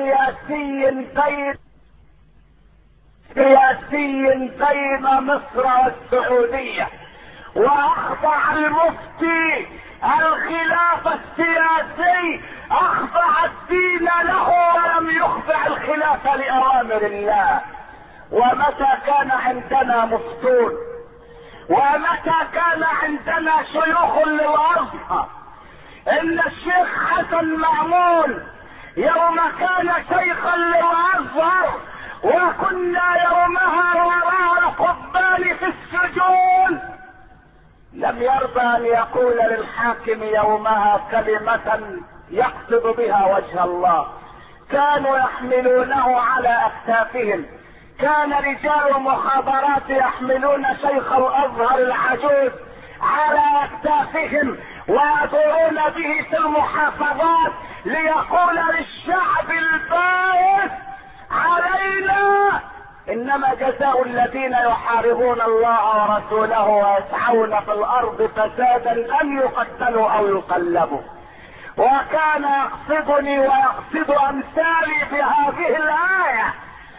سياسي بين مصر والسعودية، وأخضع المفتي الخلاف السياسي، أخضع الدين له ولم يخضع الخلاف لأوامر الله. ومتى كان عندنا مفتون، ومتى كان عندنا شيوخ للأزهر، إن الشيخ حسن مأمون يوم كان شيخا للأزهر وكنا يومها وراء القضبان في السجون، لم يرضى أن يقول للحاكم يومها كلمة يقصد بها وجه الله. كانوا يحملونه على أكتافهم، كان رجال المخابرات يحملون شيخ الأزهر العجوز على أكتافهم ويدورون به في المحافظات ليقول للشعب البائس علينا إنما جزاء الذين يحاربون الله ورسوله ويسعون في الأرض فسادا أن يقتلوا أو يقلبوا. وكان يقصدني ويقصد أمثالي بهذه الآية.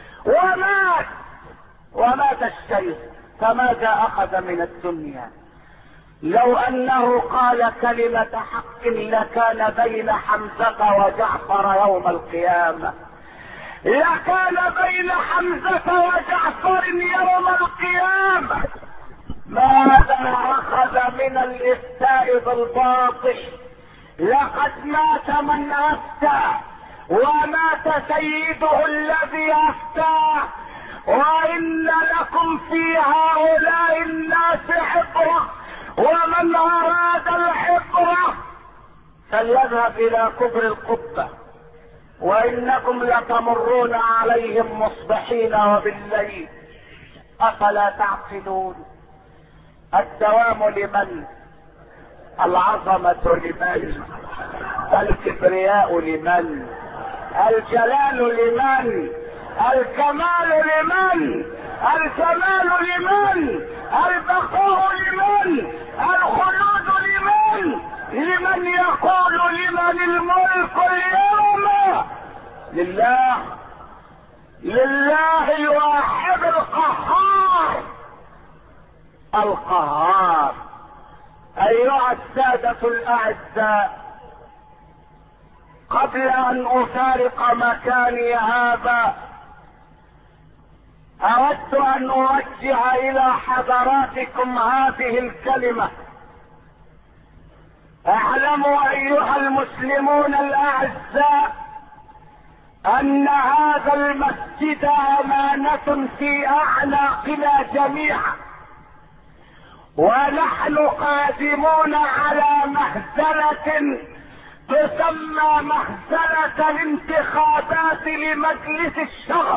ومات الشيخ، فماذا أخذ من الدنيا؟ لو أنه قال كلمة حق لكان بين حمزة وجعفر يوم القيامة، لكان بين حمزة وجعفر يوم القيامة. ماذا أخذ من الإفتاء بالباطل؟ لقد مات من أفتى، ومات سيده الذي أفتاه. وإن لكم في هؤلاء الناس عبرة، ومن أراد العبرة فليذهب إلى كبر القبة، وإنكم لتمرون عليهم مصبحين وبالليل، أفلا تعقلون؟ الدوام لمن؟ العظمة لمن؟ الكبرياء لمن؟ الجلال لمن؟ الكمال لمن؟ الجمال لمن؟ البقاء لمن؟ الخلود لمن؟ لمن يقول لمن الملك اليوم؟ لله الواحد القهار ايها السادة الاعزاء، قبل ان افارق مكاني هذا اود ان اوجه الى حضراتكم هذه الكلمة. اعلموا ايها المسلمون الاعزاء ان هذا المسجد امانة في اعناقنا جميعا، ونحن قادمون على مهزلة تسمى مهزلة الانتخابات لمجلس الشعب.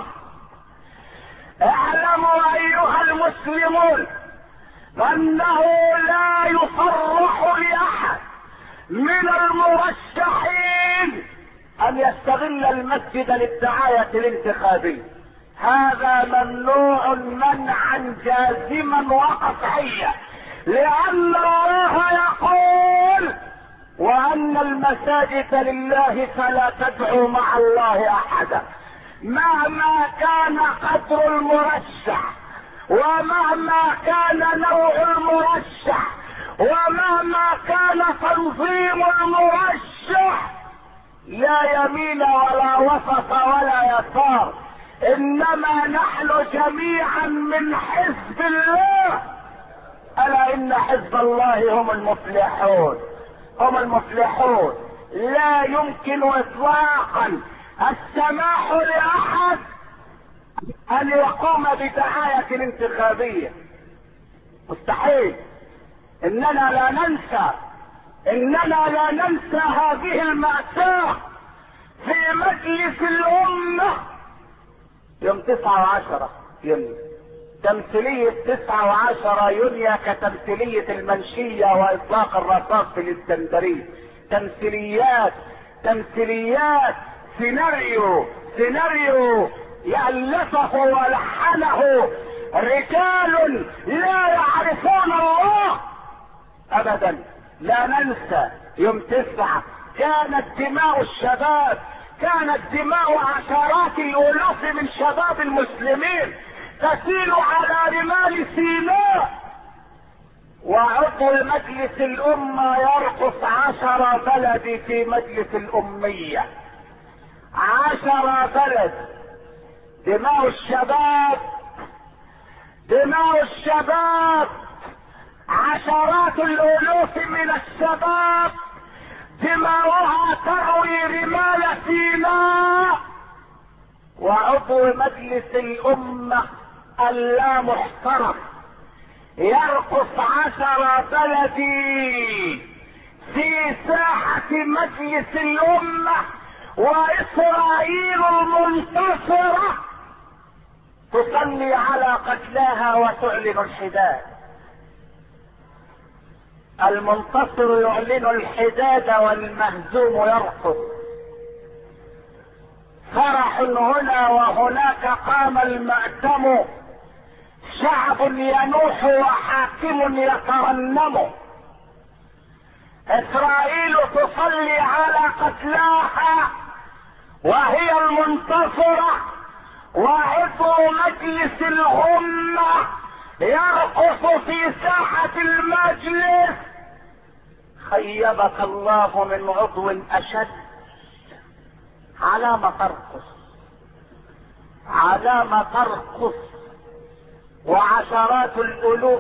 اعلموا ايها المسلمون انه لا يصرح لاحد من المرشحين ان يستغل المسجد للدعاية الانتخابية. هذا ممنوع منعا جازما وقطعيا، لان الله يقول: وان المساجد لله فلا تدعوا مع الله احدا. مهما كان قدر المرشح، ومهما كان نوع المرشح، ومهما كان تنظيم المرشح، لا يمين ولا وسط ولا يسار، انما نحن جميعا من حزب الله. الا ان حزب الله هم المفلحون، هم المفلحون. لا يمكن اطلاقا السماح لاحد ان يقوم بدعاية انتخابية، مستحيل. اننا لا ننسى هذه المأساة في مجلس الامة يوم 9 و10 يونيو. تمثيلية 9 و10 يونيو كتمثيلية المنشية واطلاق الرصاص في الاسكندرية. تمثيليات سيناريو يألفه ولحنه رجال لا يعرفون الله ابدا. لا ننسى يوم 9 كانت دماء الشباب، كانت دماء عشرات الالوف من شباب المسلمين تسيل على رمال سيناء، وعضو مجلس الامة يرقص 10 بلد في مجلس الامية. 10 بلد، دماء الشباب، عشرات الالوف من الشباب دماؤها تروي رمال سيناء، وعضو مجلس الامة اللا محترم يرقص 10 بلد في ساحة مجلس الامة، واسرائيل المنتصرة تصلي على قتلاها وتعلن الحداد. المنتصر يعلن الحداد والمهزوم يرقص. فرح هنا وهناك، قام المأتم، شعب ينوح وحاكم يترنم. اسرائيل تصلي على قتلاها وهي المنتصرة، وعضو مجلس الأمة يرقص في ساحة المجلس. خيبك الله من عضو أشد. على ما ترقص وعشرات الألوف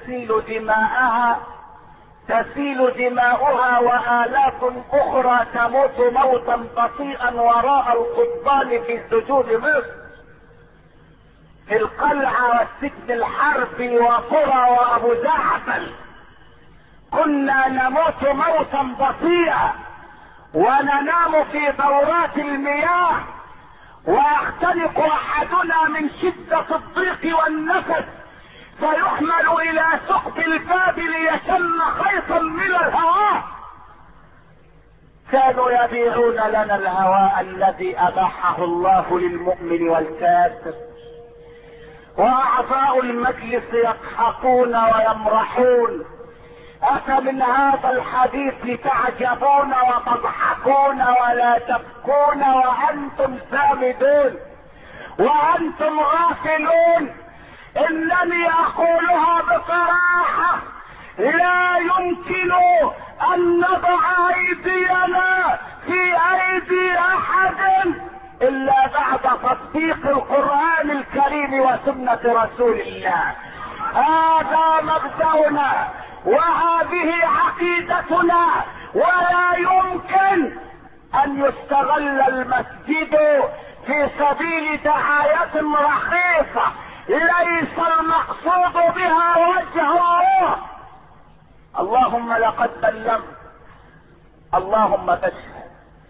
تسيل دماؤها وآلاف أخرى تموت موتا بطيئا وراء القضبان في سجون مصر، في القلعة والسجن الحربي وقرى وأبو زعبل. كنا نموت موتا بطيئا وننام في دورات المياه، ويختنق أحدنا من شدة الضيق والنفس فيحمل إلى ثقب الباب ليشم خيطا من الهواء. كانوا يبيعون لنا الهواء الذي أباحه الله للمؤمن والكافر، وأعضاء المجلس يضحكون ويمرحون. أفمن هذا الحديث تعجبون وتضحكون ولا تبكون وأنتم سامدون وأنتم غافلون؟ إنني أقولها بصراحة، لا يمكن ان نضع ايدينا في ايدي احد الا بعد تطبيق القرآن الكريم وسنة رسول الله. هذا مبدأنا وهذه عقيدتنا، ولا يمكن ان يستغل المسجد في سبيل دعاية رخيصة ليس المقصود بها وجه الله. اللهم لقد بلغت، اللهم تشهد،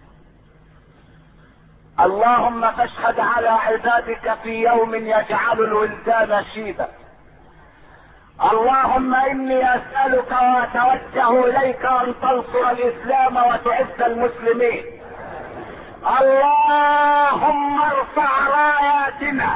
اللهم تشهد على عبادك في يوم يجعل الولدان شيبا. اللهم اني اسألك واتوجه اليك ان تنصر الاسلام وتعز المسلمين. اللهم ارفع راياتنا،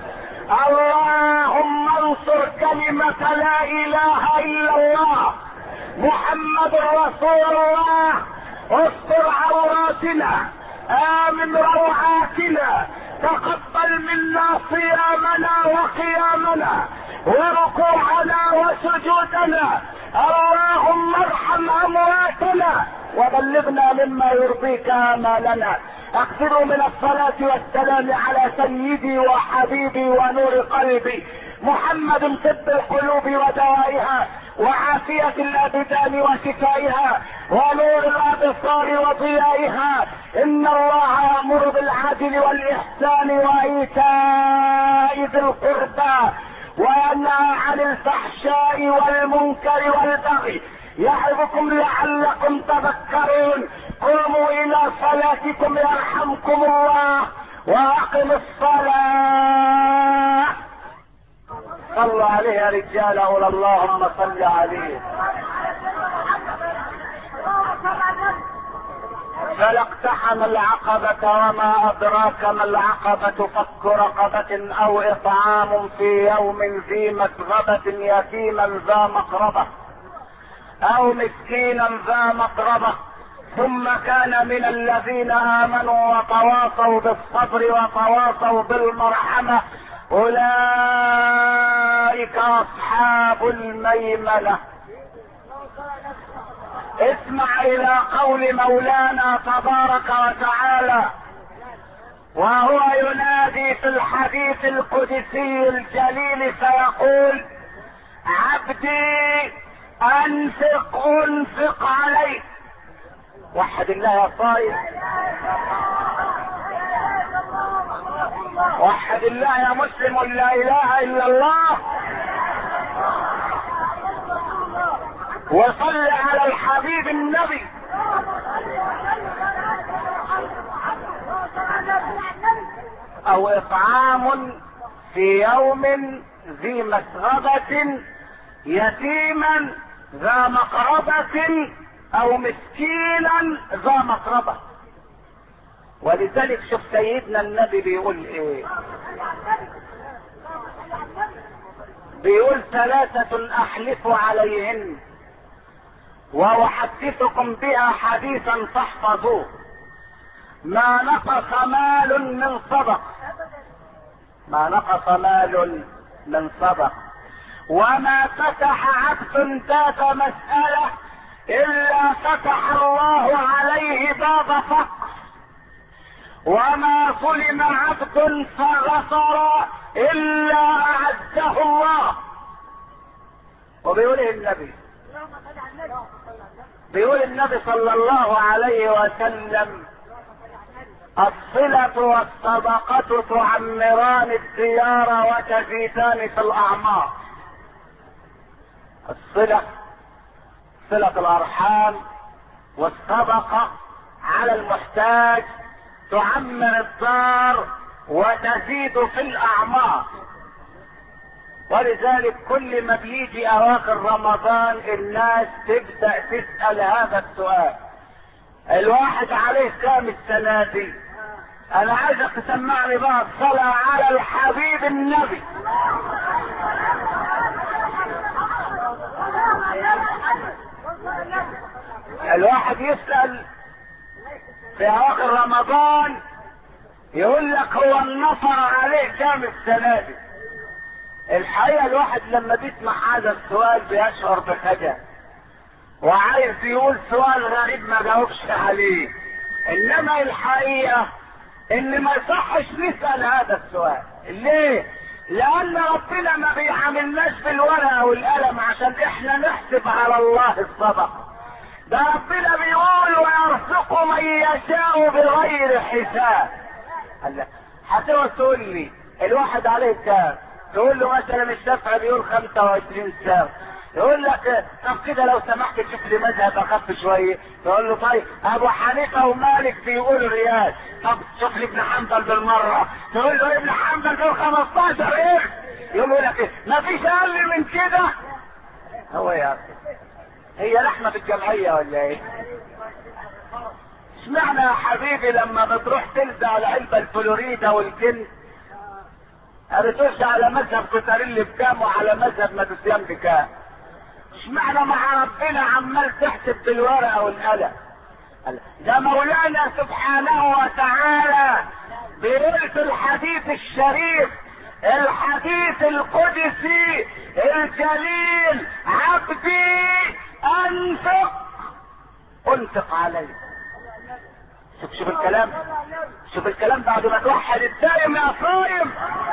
اللهم انصر كلمة لا اله الا الله محمد رسول الله. استر عوراتنا، امن روعاتنا، تقبل منا صيامنا وقيامنا وركوعنا وسجودنا. اللهم ارحم امواتنا وبلغنا مما يرضيك امالنا. اكثروا من الصلاة والسلام على سيدي وحبيبي ونور قلبي محمد، طب القلوب ودوائها وعافية الابدان وشفائها ونور الابصار وضيائها. ان الله يأمر بالعدل والاحسان وايتاء ذي القربى وينهى عن الفحشاء والمنكر والبغي يعظكم لعلكم تذكرون. قوموا الى صلاتكم يرحمكم الله واقم الصلاة. صلوا عليه يا رجال، أولى اللهم صل عليه. فلا اقتحم العقبة وما أدراك ما العقبة، فك رقبة أو إطعام في يوم ذي مسغبة يتيما ذا مقربة أو مسكينا ذا مقربة. ثم كان من الذين آمنوا وتواصوا بالصبر وتواصوا بالمرحمة أولئك أصحاب الميمنة. اسمع إلى قول مولانا تبارك وتعالى وهو ينادي في الحديث القدسي الجليل فيقول: عبدي انفق انفق عليك. وحد الله يا صايم، وحد الله يا مسلم، لا اله الا الله، وصل على الحبيب النبي. او اطعام في يوم ذي مسغبة يتيما ذا مقربة او مسكينا ذا مقربة. ولذلك شوف سيدنا النبي بيقول ايه، بيقول: ثلاثة احلف عليهن واحدثكم بها حديثا فاحفظوه: ما نقص مال من صدق، ما نقص مال من صدق، وما فتح عبد ذات مسألة الا فتح الله عليه باب فقر، وما ظلم عبد فغفر الا اعزه الله. وبيقول النبي، بيقول النبي صلى الله عليه وسلم: الصلة والصدقة تعمران الديار وتزيدان في الأعمار. الصلة، صلة الأرحام، والصدقة على المحتاج تعمر الدار وتزيد في الأعمار. ولذلك كل ما بيجي أواخر رمضان الناس تبدأ تسأل هذا السؤال: الواحد عليه كام السنة دي؟ انا عايزك تسمعني بقى الصلاة على الحبيب النبي. الواحد يسأل في اواخر رمضان يقول لك هو النفر عليه كام السنة دي؟ الحقيقة الواحد لما بيسمع هذا السؤال بيشعر بخجل، وعايز يقول سؤال غريب ما جاوبش عليه. انما الحقيقة ان ما يصحش نسأل هذا السؤال. ليه؟ لان ربنا ما بيعاملناش بالورقة والقلم عشان احنا نحسب على الله الصدقة. ده ربنا بيقول ويرزق من يشاء بغير حساب. الله، هتقعد تقول لي الواحد عليه كام؟ تقول له مثلا الشافعي بيقول 25 ساعة، يقول لك طب كده لو سمحت تشوف لي مذهب اخف شويه. تقول له طيب ابو حنيفه ومالك بيقولوا ريال، طب شوف لي ابن حنبل بالمره. تقول له ابن حنبل بيقول 15 ايه؟ يقول لك ايه؟ مفيش اقل من كده. هو يا اخي هي لحمه في الجمعيه ولا ايه؟ اشمعنى يا حبيبي لما بتروح تلزق على علبه الفلوريدا والجن بتقولش على مذهب كوتاريلي بكام وعلى مذهب مادوسيان بكام؟ اشمعنى مع ربنا عمال تحسب بالورقه والقلم؟ ده مولانا سبحانه وتعالى بيقول في الحديث الشريف الحديث القدسي الجليل: عبدي انفق علي. شوف الكلام، شوف الكلام بعد ما توحد الدائم يا صايم.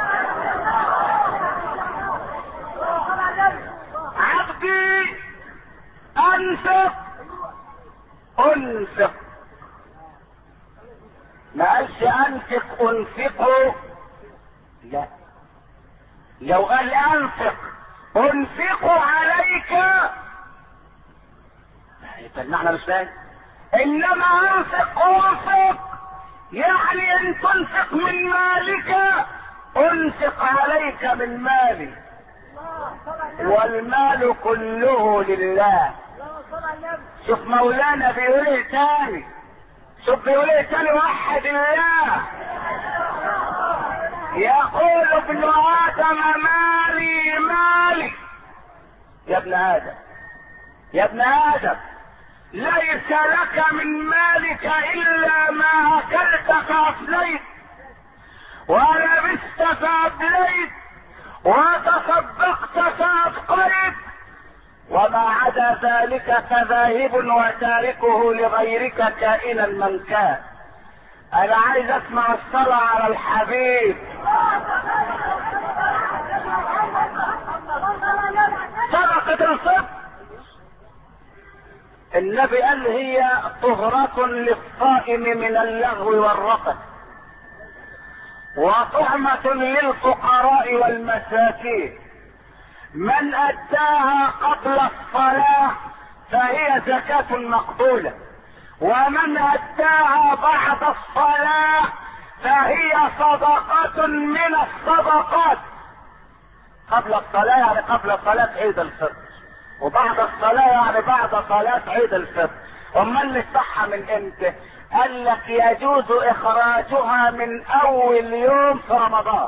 عبدي انفق ما قالش انفقوا، لا، لو قال انفق عليك يبقى المعنى مش فاهم. انما انفق يعني ان تنفق من مالك انفق عليك من مالي، والمال كله لله. شوف مولانا بيقول ايه تاني، شوف بيقول ايه تاني: وحد الله. يقول ابن ادم مالي. يا ابن ادم ليس لك من مالك الا ما اكلت فافنيت ولبست فابليت وتصدقت فابقيت، وما عدا ذلك فذاهب وتاركه لغيرك كائنا من كان. انا عايز اسمع الصلاة على الحبيب. صدقة الفطر النبي قال هي طهرة للصائم من اللغو والرفث، وطعمة للفقراء والمساكين. من اداها قبل الصلاة فهي زكاة مقبولة، ومن اداها بعد الصلاة فهي صدقة من الصدقات. قبل الصلاة يعني قبل صلاة عيد الفطر، وبعد الصلاة يعني بعد صلاة عيد الفطر. امال نفتحها من امتى؟ قال لك يجوز اخراجها من اول يوم في رمضان.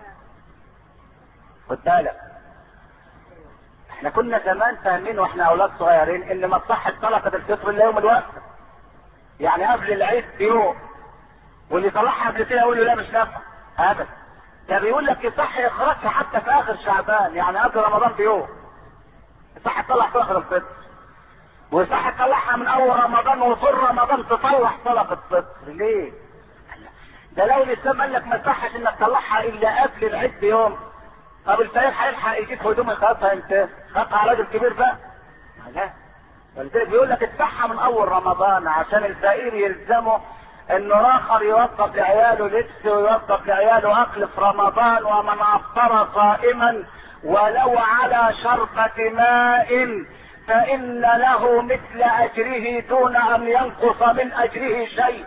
خد بالك، احنا كنا زمان فاهمين واحنا اولاد صغيرين ان ما تصحش صدقة الفطر الا يوم الوقفة، يعني قبل العيد بيوم، واللي طلعها قبل كده يقول له لا مش نافع ابدا. ده بيقول لك يصح اخراجها حتى في اخر شعبان، يعني قبل رمضان بيوم يصح تطلع صدقة الفطر، ويصح تطلعها من اول رمضان وطول رمضان تطلع صدقة الفطر. ليه؟ ده لو الاسلام قال لك ما يصحش انك تطلعها الا قبل العيد بيوم، طب الفقير هيلحق يجيب هدوم يخلصها امتى؟ خدها على راجل كبير بقى؟ لا، ولذلك بيقول لك ادفعها من اول رمضان عشان الفقير يلزمه انه اخر يوظف لعياله لبس ويوظف لعياله اكل في رمضان. ومن افطر صائما ولو على شربة ماء فان له مثل اجره دون ان ينقص من اجره شيء.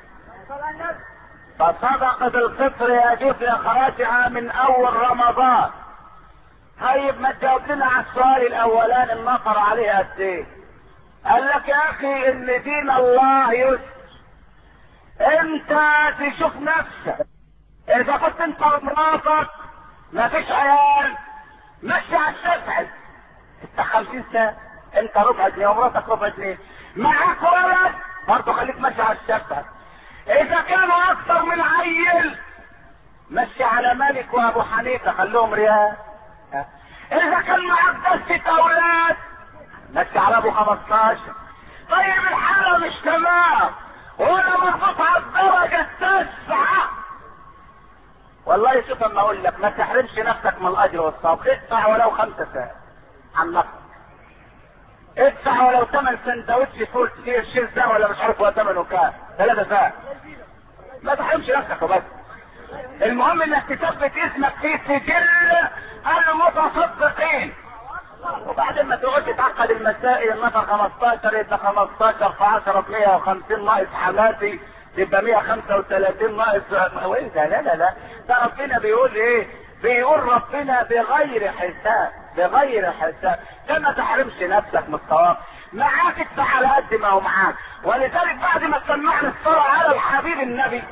فصدقة الفطر يجوز اخراجها من اول رمضان. طيب ما تجاوب لنا على السؤال الاولاني النصر عليه قد ايه؟ قال لك يا اخي ان دين الله يسر. انت تشوف نفسك اذا كنت انت ومراتك ما فيش عيال مشي على الشفعي، انت 50 سنة انت ربع جنيه ومراتك ربع جنيه، معاك ولد برضه خليك ماشي على الشفعي. اذا كانوا اكثر من عيل مشي على مالك وابو حنيفه خلوهم ريال، اذا كان معك دستة اولاد ماشي على ابو 15. طيب الحالة مش تمام وانا مربوط على الدرجة 9. والله شوف اما اقول لك ما تحرمش نفسك من الاجر والثواب. ادفع ولو 5 ساعات عن نفسك. ادفع ولو 8 سندوتش فول شيل ساعة ولا مش عارف هو ثمنه كام 3 ساعات. ما تحرمش نفسك وبس. المهم انك تثبت اسمك في سجل المتصدقين. وبعدين ما تقعدش تعقد المسائل. النفر 15 يبقى 15 في 10 ب 150 ناقص حماتي يبقى 135 ناقص وايه ده؟ لا لا لا، ده ربنا بيقول ايه؟ بيقول ربنا بغير حساب، بغير حساب. كما تحرمش نفسك من الثواب. معاك ادفع على قد ما هو معاك. ولذلك بعد ما سمعنا الصلاة على الحبيب النبي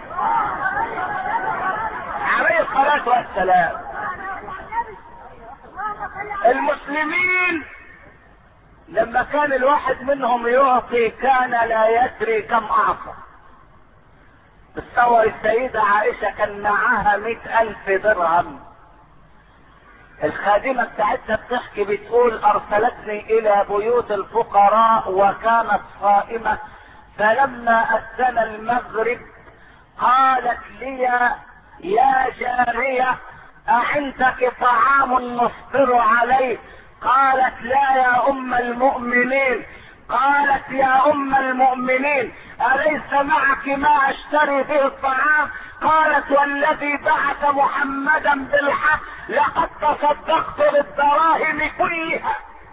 عليه الصلاة والسلام، المسلمين لما كان الواحد منهم يعطي كان لا يدري كم اعطى. تصور السيدة عائشة كان معاها 100,000 درهم. الخادمة بتاعتها بتحكي بتقول ارسلتني الى بيوت الفقراء وكانت صائمة، فلما اذن المغرب قالت لي يا جارية أعندك طعام نفطر عليه؟ قالت لا يا ام المؤمنين. قالت يا ام المؤمنين اليس معك ما اشتري به الطعام؟ قالت والذي بعث محمدا بالحق لقد تصدقت بالدراهم كلها.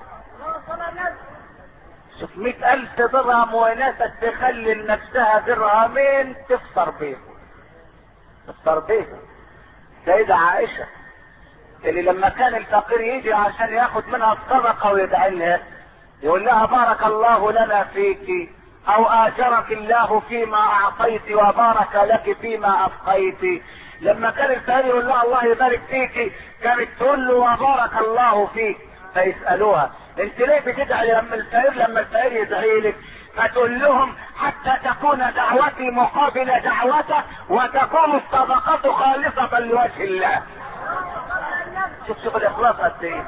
شوف 100,000 درهم وناسة تخلي لنفسها درهمين تفطر بيه، تفطر بيه. سيدة عائشة اللي لما كان الفقير يجي عشان ياخد منها الصدقة ويدعي لها يقول لها بارك الله لنا فيك او اجرك الله فيما اعطيت وبارك لك فيما ابقيت. لما كان الفقير يقول لها الله يبارك فيك كانت تقول له وبارك الله فيك. فيسألوها انت ليه بتدعي لما الفقير يدعي لك؟ فتقول لهم حتى تكون دعوتي مقابل دعوته وتكون الصدقة خالصة لوجه الله. شوف الاخلاص قد ايه،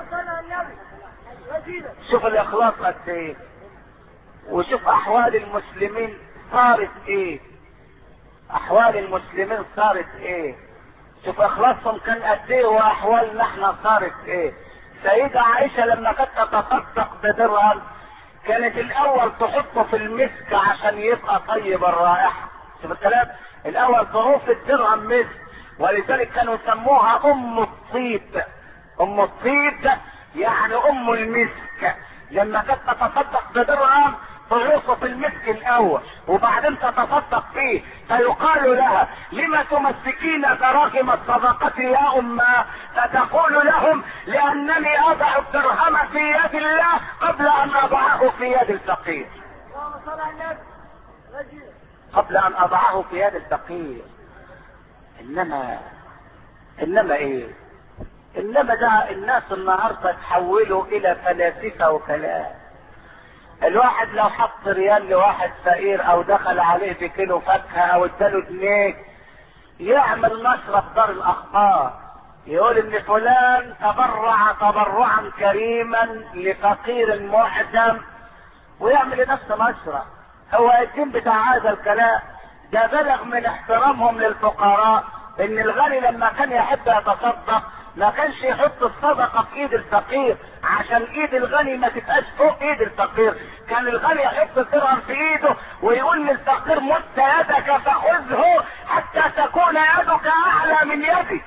شوف الاخلاص قد ايه، وشوف احوال المسلمين صارت ايه، احوال المسلمين صارت ايه. شوف اخلاصهم كان قد ايه واحوالنا احنا صارت ايه. سيدة عائشة لما كانت تتصدق بدرهم كانت الاول تحطه في المسك عشان يبقى طيب الرائحة. شوف الكلام، الاول تغوص الدرهم مسك، ولذلك كانوا يسموها ام الطيب. ام الطيب يعني ام المسك. لما كانت تتصدق بدرهم تغوصه في المسك الاول وبعدين تتصدق فيه، فيقال لها لما تمسكين دراهم الصدقة يا امه؟ فتقول لهم لانني اضع الدرهم في يد الله قبل ان اضعه في يد الفقير، قبل ان اضعه في يد الفقير. انما ايه؟ انما ده الناس النهارده تحولوا الى فلاسفه وكلام. الواحد لو حط ريال لواحد فقير او دخل عليه بكيلو فاكهه او اداله جنيه يعمل نشره في دار الاخبار يقول ان فلان تبرع تبرعا كريما لفقير معدم ويعمل لنفسه نشره. هو الدين بتاع هذا الكلام ده بلغ من احترامهم للفقراء ان الغني لما كان يحب يتصدق ما كانش يحط الصدقة في ايد الفقير عشان ايد الغني ما تبقاش فوق ايد الفقير. كان الغني يحط الدرهم في ايده ويقول للفقير مد يدك فخذه حتى تكون يدك اعلى من يدي،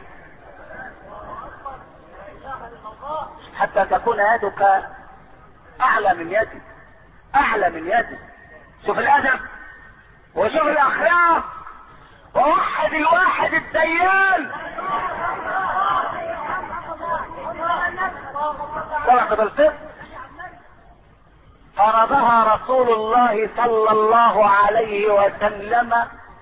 حتى تكون يدك اعلى من يدي، اعلى من يدي. شوف الادب وشوف الاخلاق ووحد الواحد الديان. صدقة الفطر فرضها رسول الله صلى الله عليه وسلم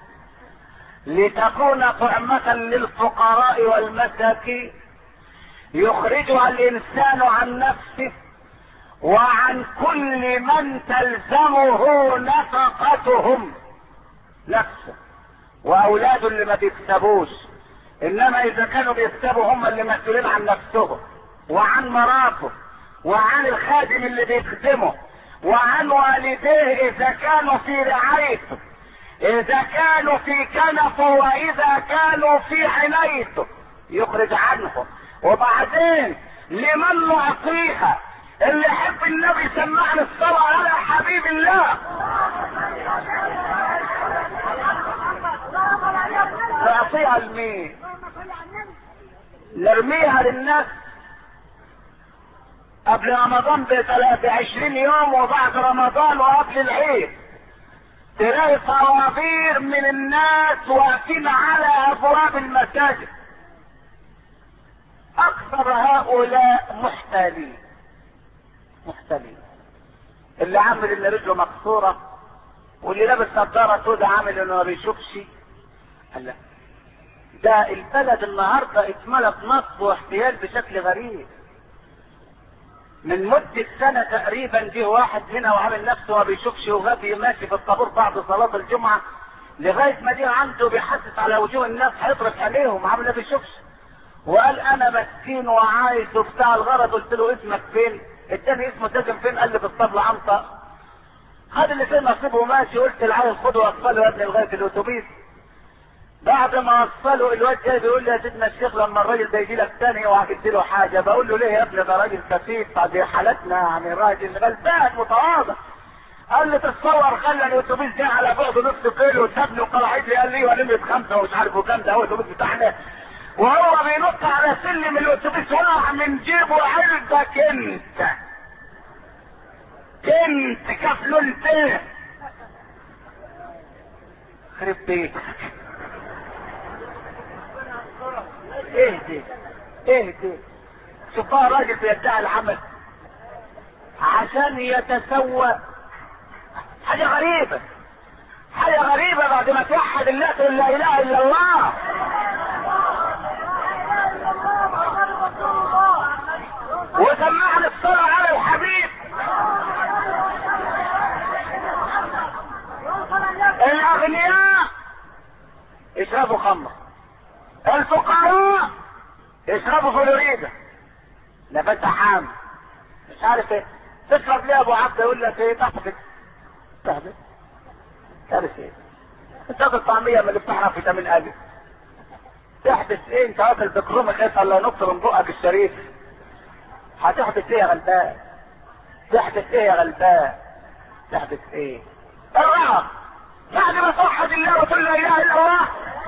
لتكون طعمة للفقراء والمساكين يخرجها الانسان عن نفسه وعن كل من تلزمه نفقتهم، نفسه واولاده اللي ما بيكسبوش، انما اذا كانوا بيكسبوا هم اللي مسؤولين عن نفسهم. وعن مراته وعن الخادم اللي بيخدمه وعن والديه اذا كانوا في رعايته، اذا كانوا في كنفه واذا كانوا في عنايته يخرج عنهم. وبعدين لمن نعطيها؟ اللي يحب النبي سمعنا الصلاة على حبيب الله. نعطيها لمين؟ نرميها للناس قبل رمضان ب20 يوم وبعد رمضان وقبل العيد تلاقي طوابير من الناس واقفين على ابواب المساجد. اكثر هؤلاء محتالين، اللي عامل ان رجله مكسوره واللي لابس نظاره سوداء عامل انه ما بيشوفش. هلا ده البلد النهارده اتملت نصب واحتيال بشكل غريب. من مدة سنة تقريبا جه واحد هنا وعامل نفسه ما بيشوفش وغبي ماشي في الطابور بعد صلاة الجمعة لغاية ما جه عنده بيحسس على وجوه الناس هيضرب عليهم عامل ما بيشوفش، وقال انا مسكين وعايز وبتاع الغرض. قلت له اسمك فين؟ اداني اسمه ساكن فين؟ قال لي في الطبلة عنطة. هذا اللي فيه نصيبه ماشي. قلت العيل خده وصله يا ابني لغاية الاتوبيس. بعد ما وصله الواد جاي بيقول لي يا سيدنا الشيخ لما الراجل ده يجي لك تاني وهجيب له حاجه. بقول له ليه يا ابني؟ ده راجل خفيف دي حالتنا يعني راجل غلبان متواضع. قال لي تتصور خلى الاتوبيس جه على بعد نص كيلو وسابني وقرعت لي قال لي ولمت 5 ومش عارف وكام ده هو الاتوبيس بتاعنا، وهو بينط على سلم الاتوبيس وقع من جيبه علبه كنت كفله انت خرب بيتك. اهدي شوف بقى راجل بيدعي العمل عشان يتسوى. حاجة غريبة بعد ما توحد الله تقول لا اله الا الله. وسمعنا الصلاة على الحبيب. الاغنياء يشربوا خمر، الفقراء يشربوا فلوريدا نفسها حامل مش عارف ايه. تشرب ليه ابو عبد؟ يقول لك ايه؟ تحبس ايه؟ انت واكل طعميه من اللي بتحرق فيتامين الف. تحبس ايه؟ انت واكل بكرومك ايه؟ الله ينصر من بقك الشريف. هتحبس ايه يا غلبان؟ تحبس ايه؟ الرعب بعد ما توحد الله وتقول لا اله الا الله.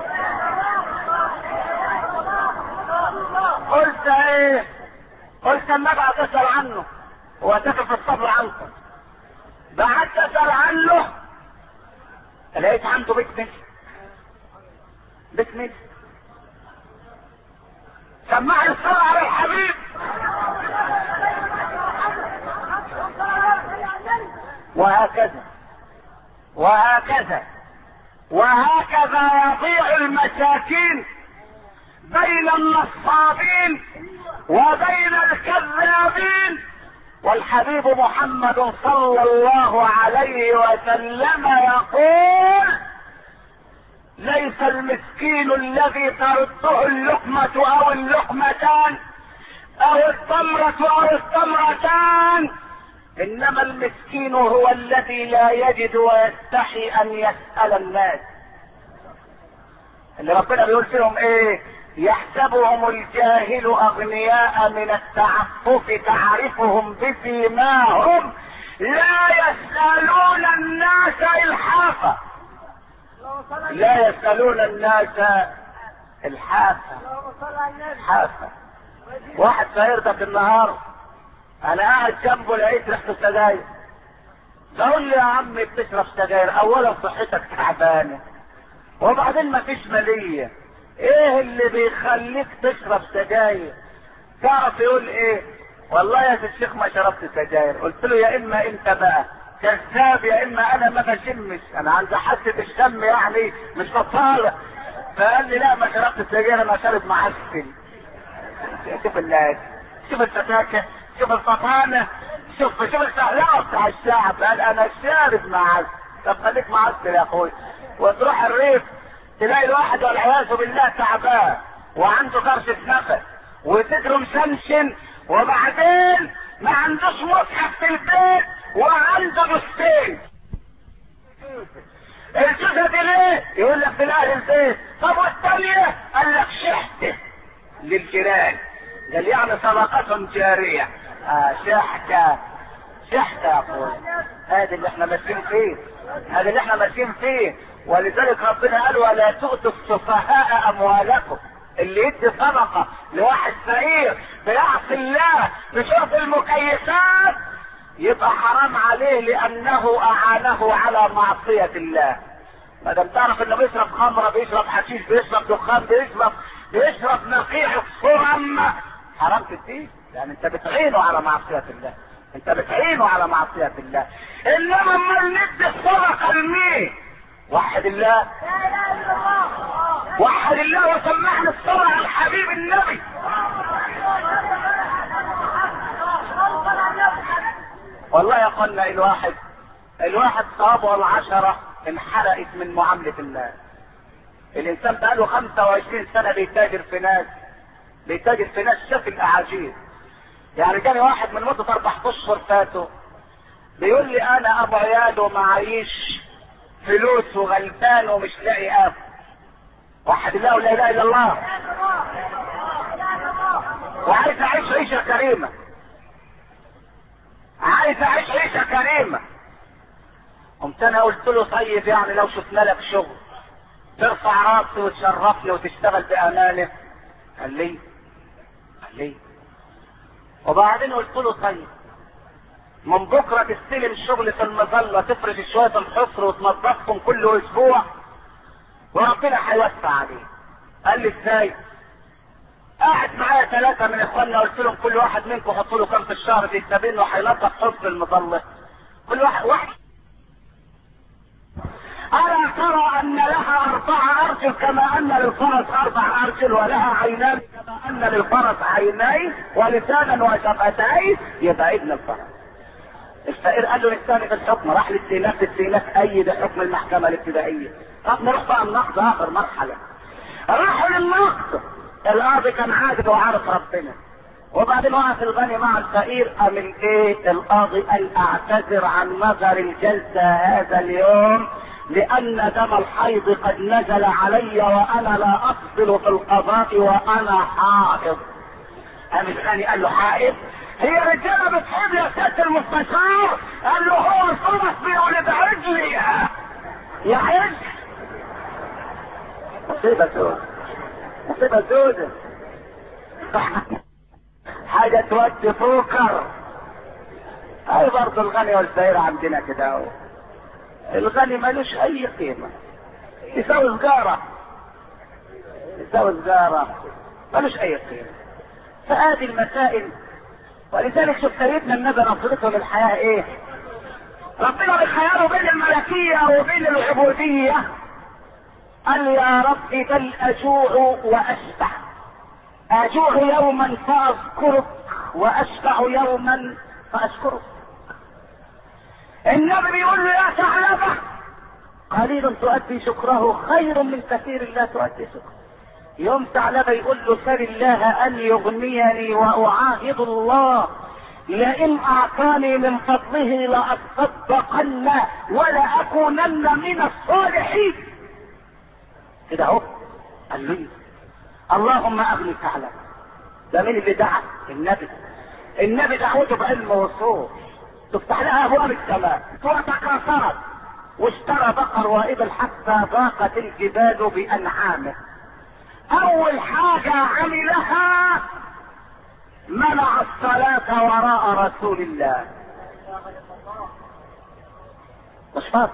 قلت ايه؟ قلت اما ابعت اسال عنه واتكل في الصبر عنكم. بعت اسال عنه لقيت عنده بيت ميت. سمعني الصلاة على الحبيب. وهكذا يضيع المساكين بين النصابين وبين الكذابين. والحبيب محمد صلى الله عليه وسلم يقول ليس المسكين الذي ترده اللقمة او اللقمتان او التمرة او التمرتان، انما المسكين هو الذي لا يجد ويستحي ان يسأل الناس. اللي ربنا بيقول فيهم ايه؟ يحسبهم الجاهل اغنياء من التعفف تعرفهم بسيماهم لا يسألون الناس الحافة. واحد سيرتك النهار انا قاعد جنبه لقيت ريحه السجاير. بقول لي يا عم بتشرب سجاير؟ اولا صحتك تعبانه وبعدين ما فيش ماليه. ايه اللي بيخليك تشرب سجاير؟ تعرف يقول ايه؟ والله يا الشيخ ما شربت سجاير. قلت له يا اما انت بقى كذاب يا اما انا ما بشمش، انا عندي حاسه الشم يعني مش بطاله. فقال لي لا ما شربت سجاير انا شارب معسل. شوف الفتاكه، شوف الفطانه، شوف السهلاوه بتاع الشعب. قال انا شارب معسل. طب خليك معسل يا اخوي. وتروح الريف تلاقي الواحد والعياذ بالله تعبان وعنده كرشة نفس وصدره مشنشن، وبعدين ما عندوش مصحف في البيت وعنده جثتين. الجثة دي ليه؟ يقول لك في اهل البيت. طب والثانية؟ قال لك شحته للجيران. قال يعني صدقة جارية. شحته شحته يا اخويا. هذا اللي احنا ماشيين فيه، هذا اللي احنا ماشيين فيه. ولذلك ربنا قال ولا تؤتوا السفهاء اموالكم. اللي يدي صدقة لواحد فقير بيعصي الله بشرب المكيفات يبقى حرام عليه لانه اعانه على معصية الله. ما دام تعرف انه بيشرب خمرة، بيشرب حشيش، بيشرب دخان، بيشرب نقيع الصرم، حرام تديه، يعني انت بتعينه على معصية الله، انت بتعينه على معصية الله. انما اما ندي الصدقة لمين؟ وحد الله، وحد الله وسمعنا الصلاة على الحبيب النبي. والله يا اخوانا الواحد صابه العشرة انحرقت من معاملة الله. الانسان بقاله 25 سنة بيتاجر في ناس شاف الاعاجيب. يعني جاني واحد من مدة 4 اشهر فاتوا بيقول لي انا ابو عياد ومعيش فلوس وغلبان ومش لاقي اكل. وحد الله ولا اله الا الله. وعايز اعيش عيشة كريمة، عايز اعيش عيشة كريمة. قمت انا قلت له طيب يعني لو شفنا لك شغل ترفع راسي وتشرفني وتشتغل بامانه. قال لي وبعدين قلت له طيب من بكره تستلم شغل في المظله، تفرش شويه الحفر وتنظفهم كل اسبوع وربنا هيوسع عليه. قال لي ازاي؟ قاعد معايا 3 من اخواننا، قلت لهم كل واحد منكم حطوا له كام في الشهر تكتبين له هينظف حفر المظله. كل واحد ألا ترى أن لها 4 أرجل كما أن للفرس 4 أرجل، ولها عينان كما أن للفرس عينين، ولسانا وشفتين، يبقى ابن الفرس. الفقير قال له للثاني في الحكم، راح للسينات أيد حكم المحكمة الابتدائية. طب نروح بقى النقد آخر مرحلة. راحوا للنقد، القاضي كان عادل وعارف ربنا. وبعدين وقف الغني مع الفقير، قام القاضي قال اعتذر عن نظر الجلسة هذا اليوم لان دم الحيض قد نزل علي وانا لا اقبل في القضاء وانا حائض. قام الغني قال له حائض؟ هي رجاله بتحب يا سيادة المستشار؟ قال له هو الفرس بيولد رجلي يا حج. مصيبة سودة حاجة تودي فوكر. اي برضه الغني والفقير عندنا كده اهو. الغني ملوش اي قيمة، يساوي سجارة ملوش اي قيمة. فهذه المسائل. ولذلك شوف سيدنا النبي نظرته للحياة ايه؟ ربنا بخياره بين الملكية وبين العبودية. قال يا ربي بل اجوع واشبع، اجوع يوما فاذكرك واشبع يوما فاشكرك. النبي بيقول له يا ثعلبة قليل تؤدي شكره خير من كثير لا تؤدي شكره. يوم ثعلبة يقول له سل الله ان يغنيني واعاهد الله لئن اعطاني من فضله لاصدقن ولاكونن من الصالحين. كده اهو. قال لي اللهم اغني ثعلبة. ده مين اللي دعا؟ النبي دعوته بعلم وصول تفتح لها ابواب السماء وتكاثرت واشترى بقر وابل حتى ضاقت الجبال بانعامه. اول حاجة عملها منع الصلاة وراء رسول الله. مش فاضي.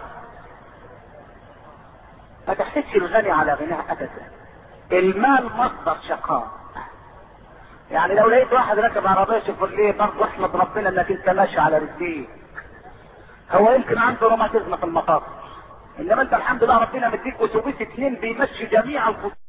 ما تحتاجش الغني على غناه ابدا. المال مصدر شقاء. يعني لو لقيت واحد راكب عربيه شيفروليه برضه احمد ربنا انك انت ماشي على رجليك. هو يمكن عنده روماتيزم في المفاصل، انما انت الحمد لله ربنا مديك اتوبيس 2 بيمشي جميع الخطوط.